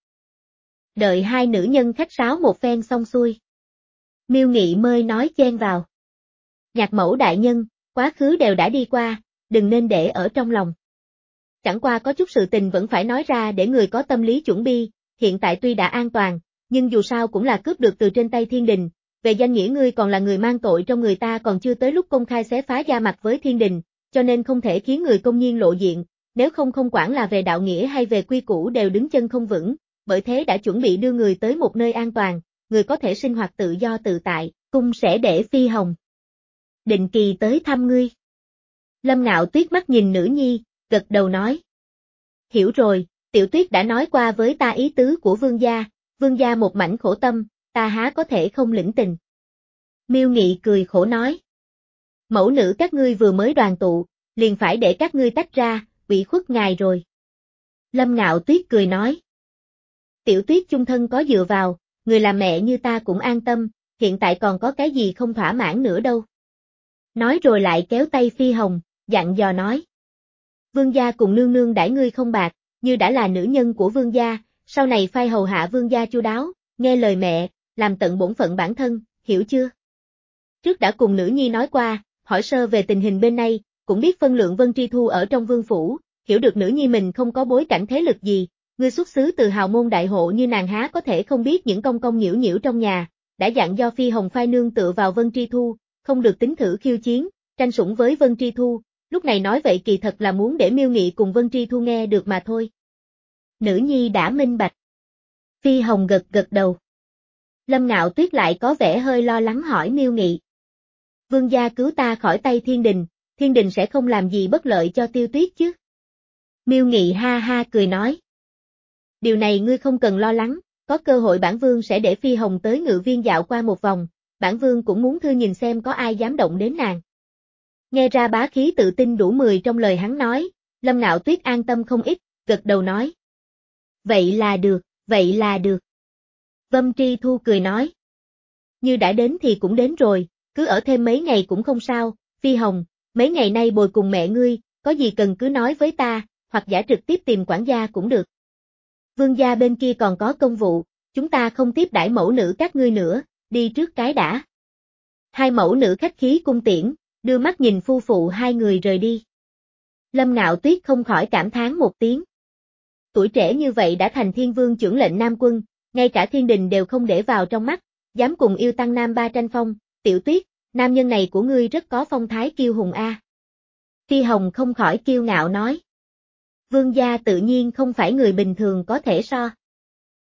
Đợi hai nữ nhân khách sáo một phen xong xuôi. Miêu Nghị mới nói chen vào. Nhạc mẫu đại nhân, quá khứ đều đã đi qua, đừng nên để ở trong lòng. Chẳng qua có chút sự tình vẫn phải nói ra để người có tâm lý chuẩn bị, hiện tại tuy đã an toàn, nhưng dù sao cũng là cướp được từ trên tay thiên đình, về danh nghĩa ngươi còn là người mang tội trong người ta còn chưa tới lúc công khai xé phá da mặt với thiên đình, cho nên không thể khiến người công nhiên lộ diện, nếu không không quản là về đạo nghĩa hay về quy củ đều đứng chân không vững, bởi thế đã chuẩn bị đưa người tới một nơi an toàn, người có thể sinh hoạt tự do tự tại, cung sẽ để Phi Hồng định kỳ tới thăm ngươi. Lâm Ngạo Tuyết mắt nhìn nữ nhi, gật đầu nói. Hiểu rồi, Tiểu Tuyết đã nói qua với ta ý tứ của vương gia, vương gia một mảnh khổ tâm, ta há có thể không lĩnh tình. Miêu Nghị cười khổ nói. Mẫu nữ các ngươi vừa mới đoàn tụ, liền phải để các ngươi tách ra, ủy khuất ngài rồi. Lâm Ngạo Tuyết cười nói. Tiểu Tuyết chung thân có dựa vào, người làm mẹ như ta cũng an tâm, hiện tại còn có cái gì không thỏa mãn nữa đâu. Nói rồi lại kéo tay Phi Hồng, dặn dò nói. Vương gia cùng nương nương đãi ngươi không bạc, như đã là nữ nhân của vương gia, sau này phai hầu hạ vương gia chu đáo, nghe lời mẹ, làm tận bổn phận bản thân, hiểu chưa? Trước đã cùng nữ nhi nói qua, hỏi sơ về tình hình bên này, cũng biết phân lượng Vân Tri Thu ở trong vương phủ, hiểu được nữ nhi mình không có bối cảnh thế lực gì, ngươi xuất xứ từ hào môn đại hộ như nàng há có thể không biết những công công nhiễu nhiễu trong nhà, đã dặn do Phi Hồng phai nương tựa vào Vân Tri Thu, không được tính thử khiêu chiến, tranh sủng với Vân Tri Thu, lúc này nói vậy kỳ thật là muốn để Miêu Nghị cùng Vân Tri Thu nghe được mà thôi. Nữ nhi đã minh bạch. Phi Hồng gật gật đầu. Lâm Ngạo Tuyết lại có vẻ hơi lo lắng hỏi Miêu Nghị. Vương gia cứu ta khỏi tay thiên đình, thiên đình sẽ không làm gì bất lợi cho Tiêu Tuyết chứ? Miêu Nghị ha ha cười nói. Điều này ngươi không cần lo lắng, có cơ hội bản vương sẽ để Phi Hồng tới Ngự Viên dạo qua một vòng, bản vương cũng muốn thư nhìn xem có ai dám động đến nàng. Nghe ra bá khí tự tin đủ mười trong lời hắn nói, Lâm Ngạo Tuyết an tâm không ít, gật đầu nói. Vậy là được, vậy là được. Vân Tri Thu cười nói. Như đã đến thì cũng đến rồi, cứ ở thêm mấy ngày cũng không sao, Phi Hồng, mấy ngày nay bồi cùng mẹ ngươi, có gì cần cứ nói với ta, hoặc giả trực tiếp tìm quản gia cũng được. Vương gia bên kia còn có công vụ, chúng ta không tiếp đãi mẫu nữ các ngươi nữa, đi trước cái đã. Hai mẫu nữ khách khí cung tiễn, đưa mắt nhìn phu phụ hai người rời đi. Lâm Ngạo Tuyết không khỏi cảm thán một tiếng. Tuổi trẻ như vậy đã thành thiên vương trưởng lệnh Nam quân, ngay cả thiên đình đều không để vào trong mắt, dám cùng yêu tăng Nam ba tranh phong, Tiểu Tuyết, nam nhân này của ngươi rất có phong thái kiêu hùng a. Phi Hồng không khỏi kiêu ngạo nói. Vương gia tự nhiên không phải người bình thường có thể so.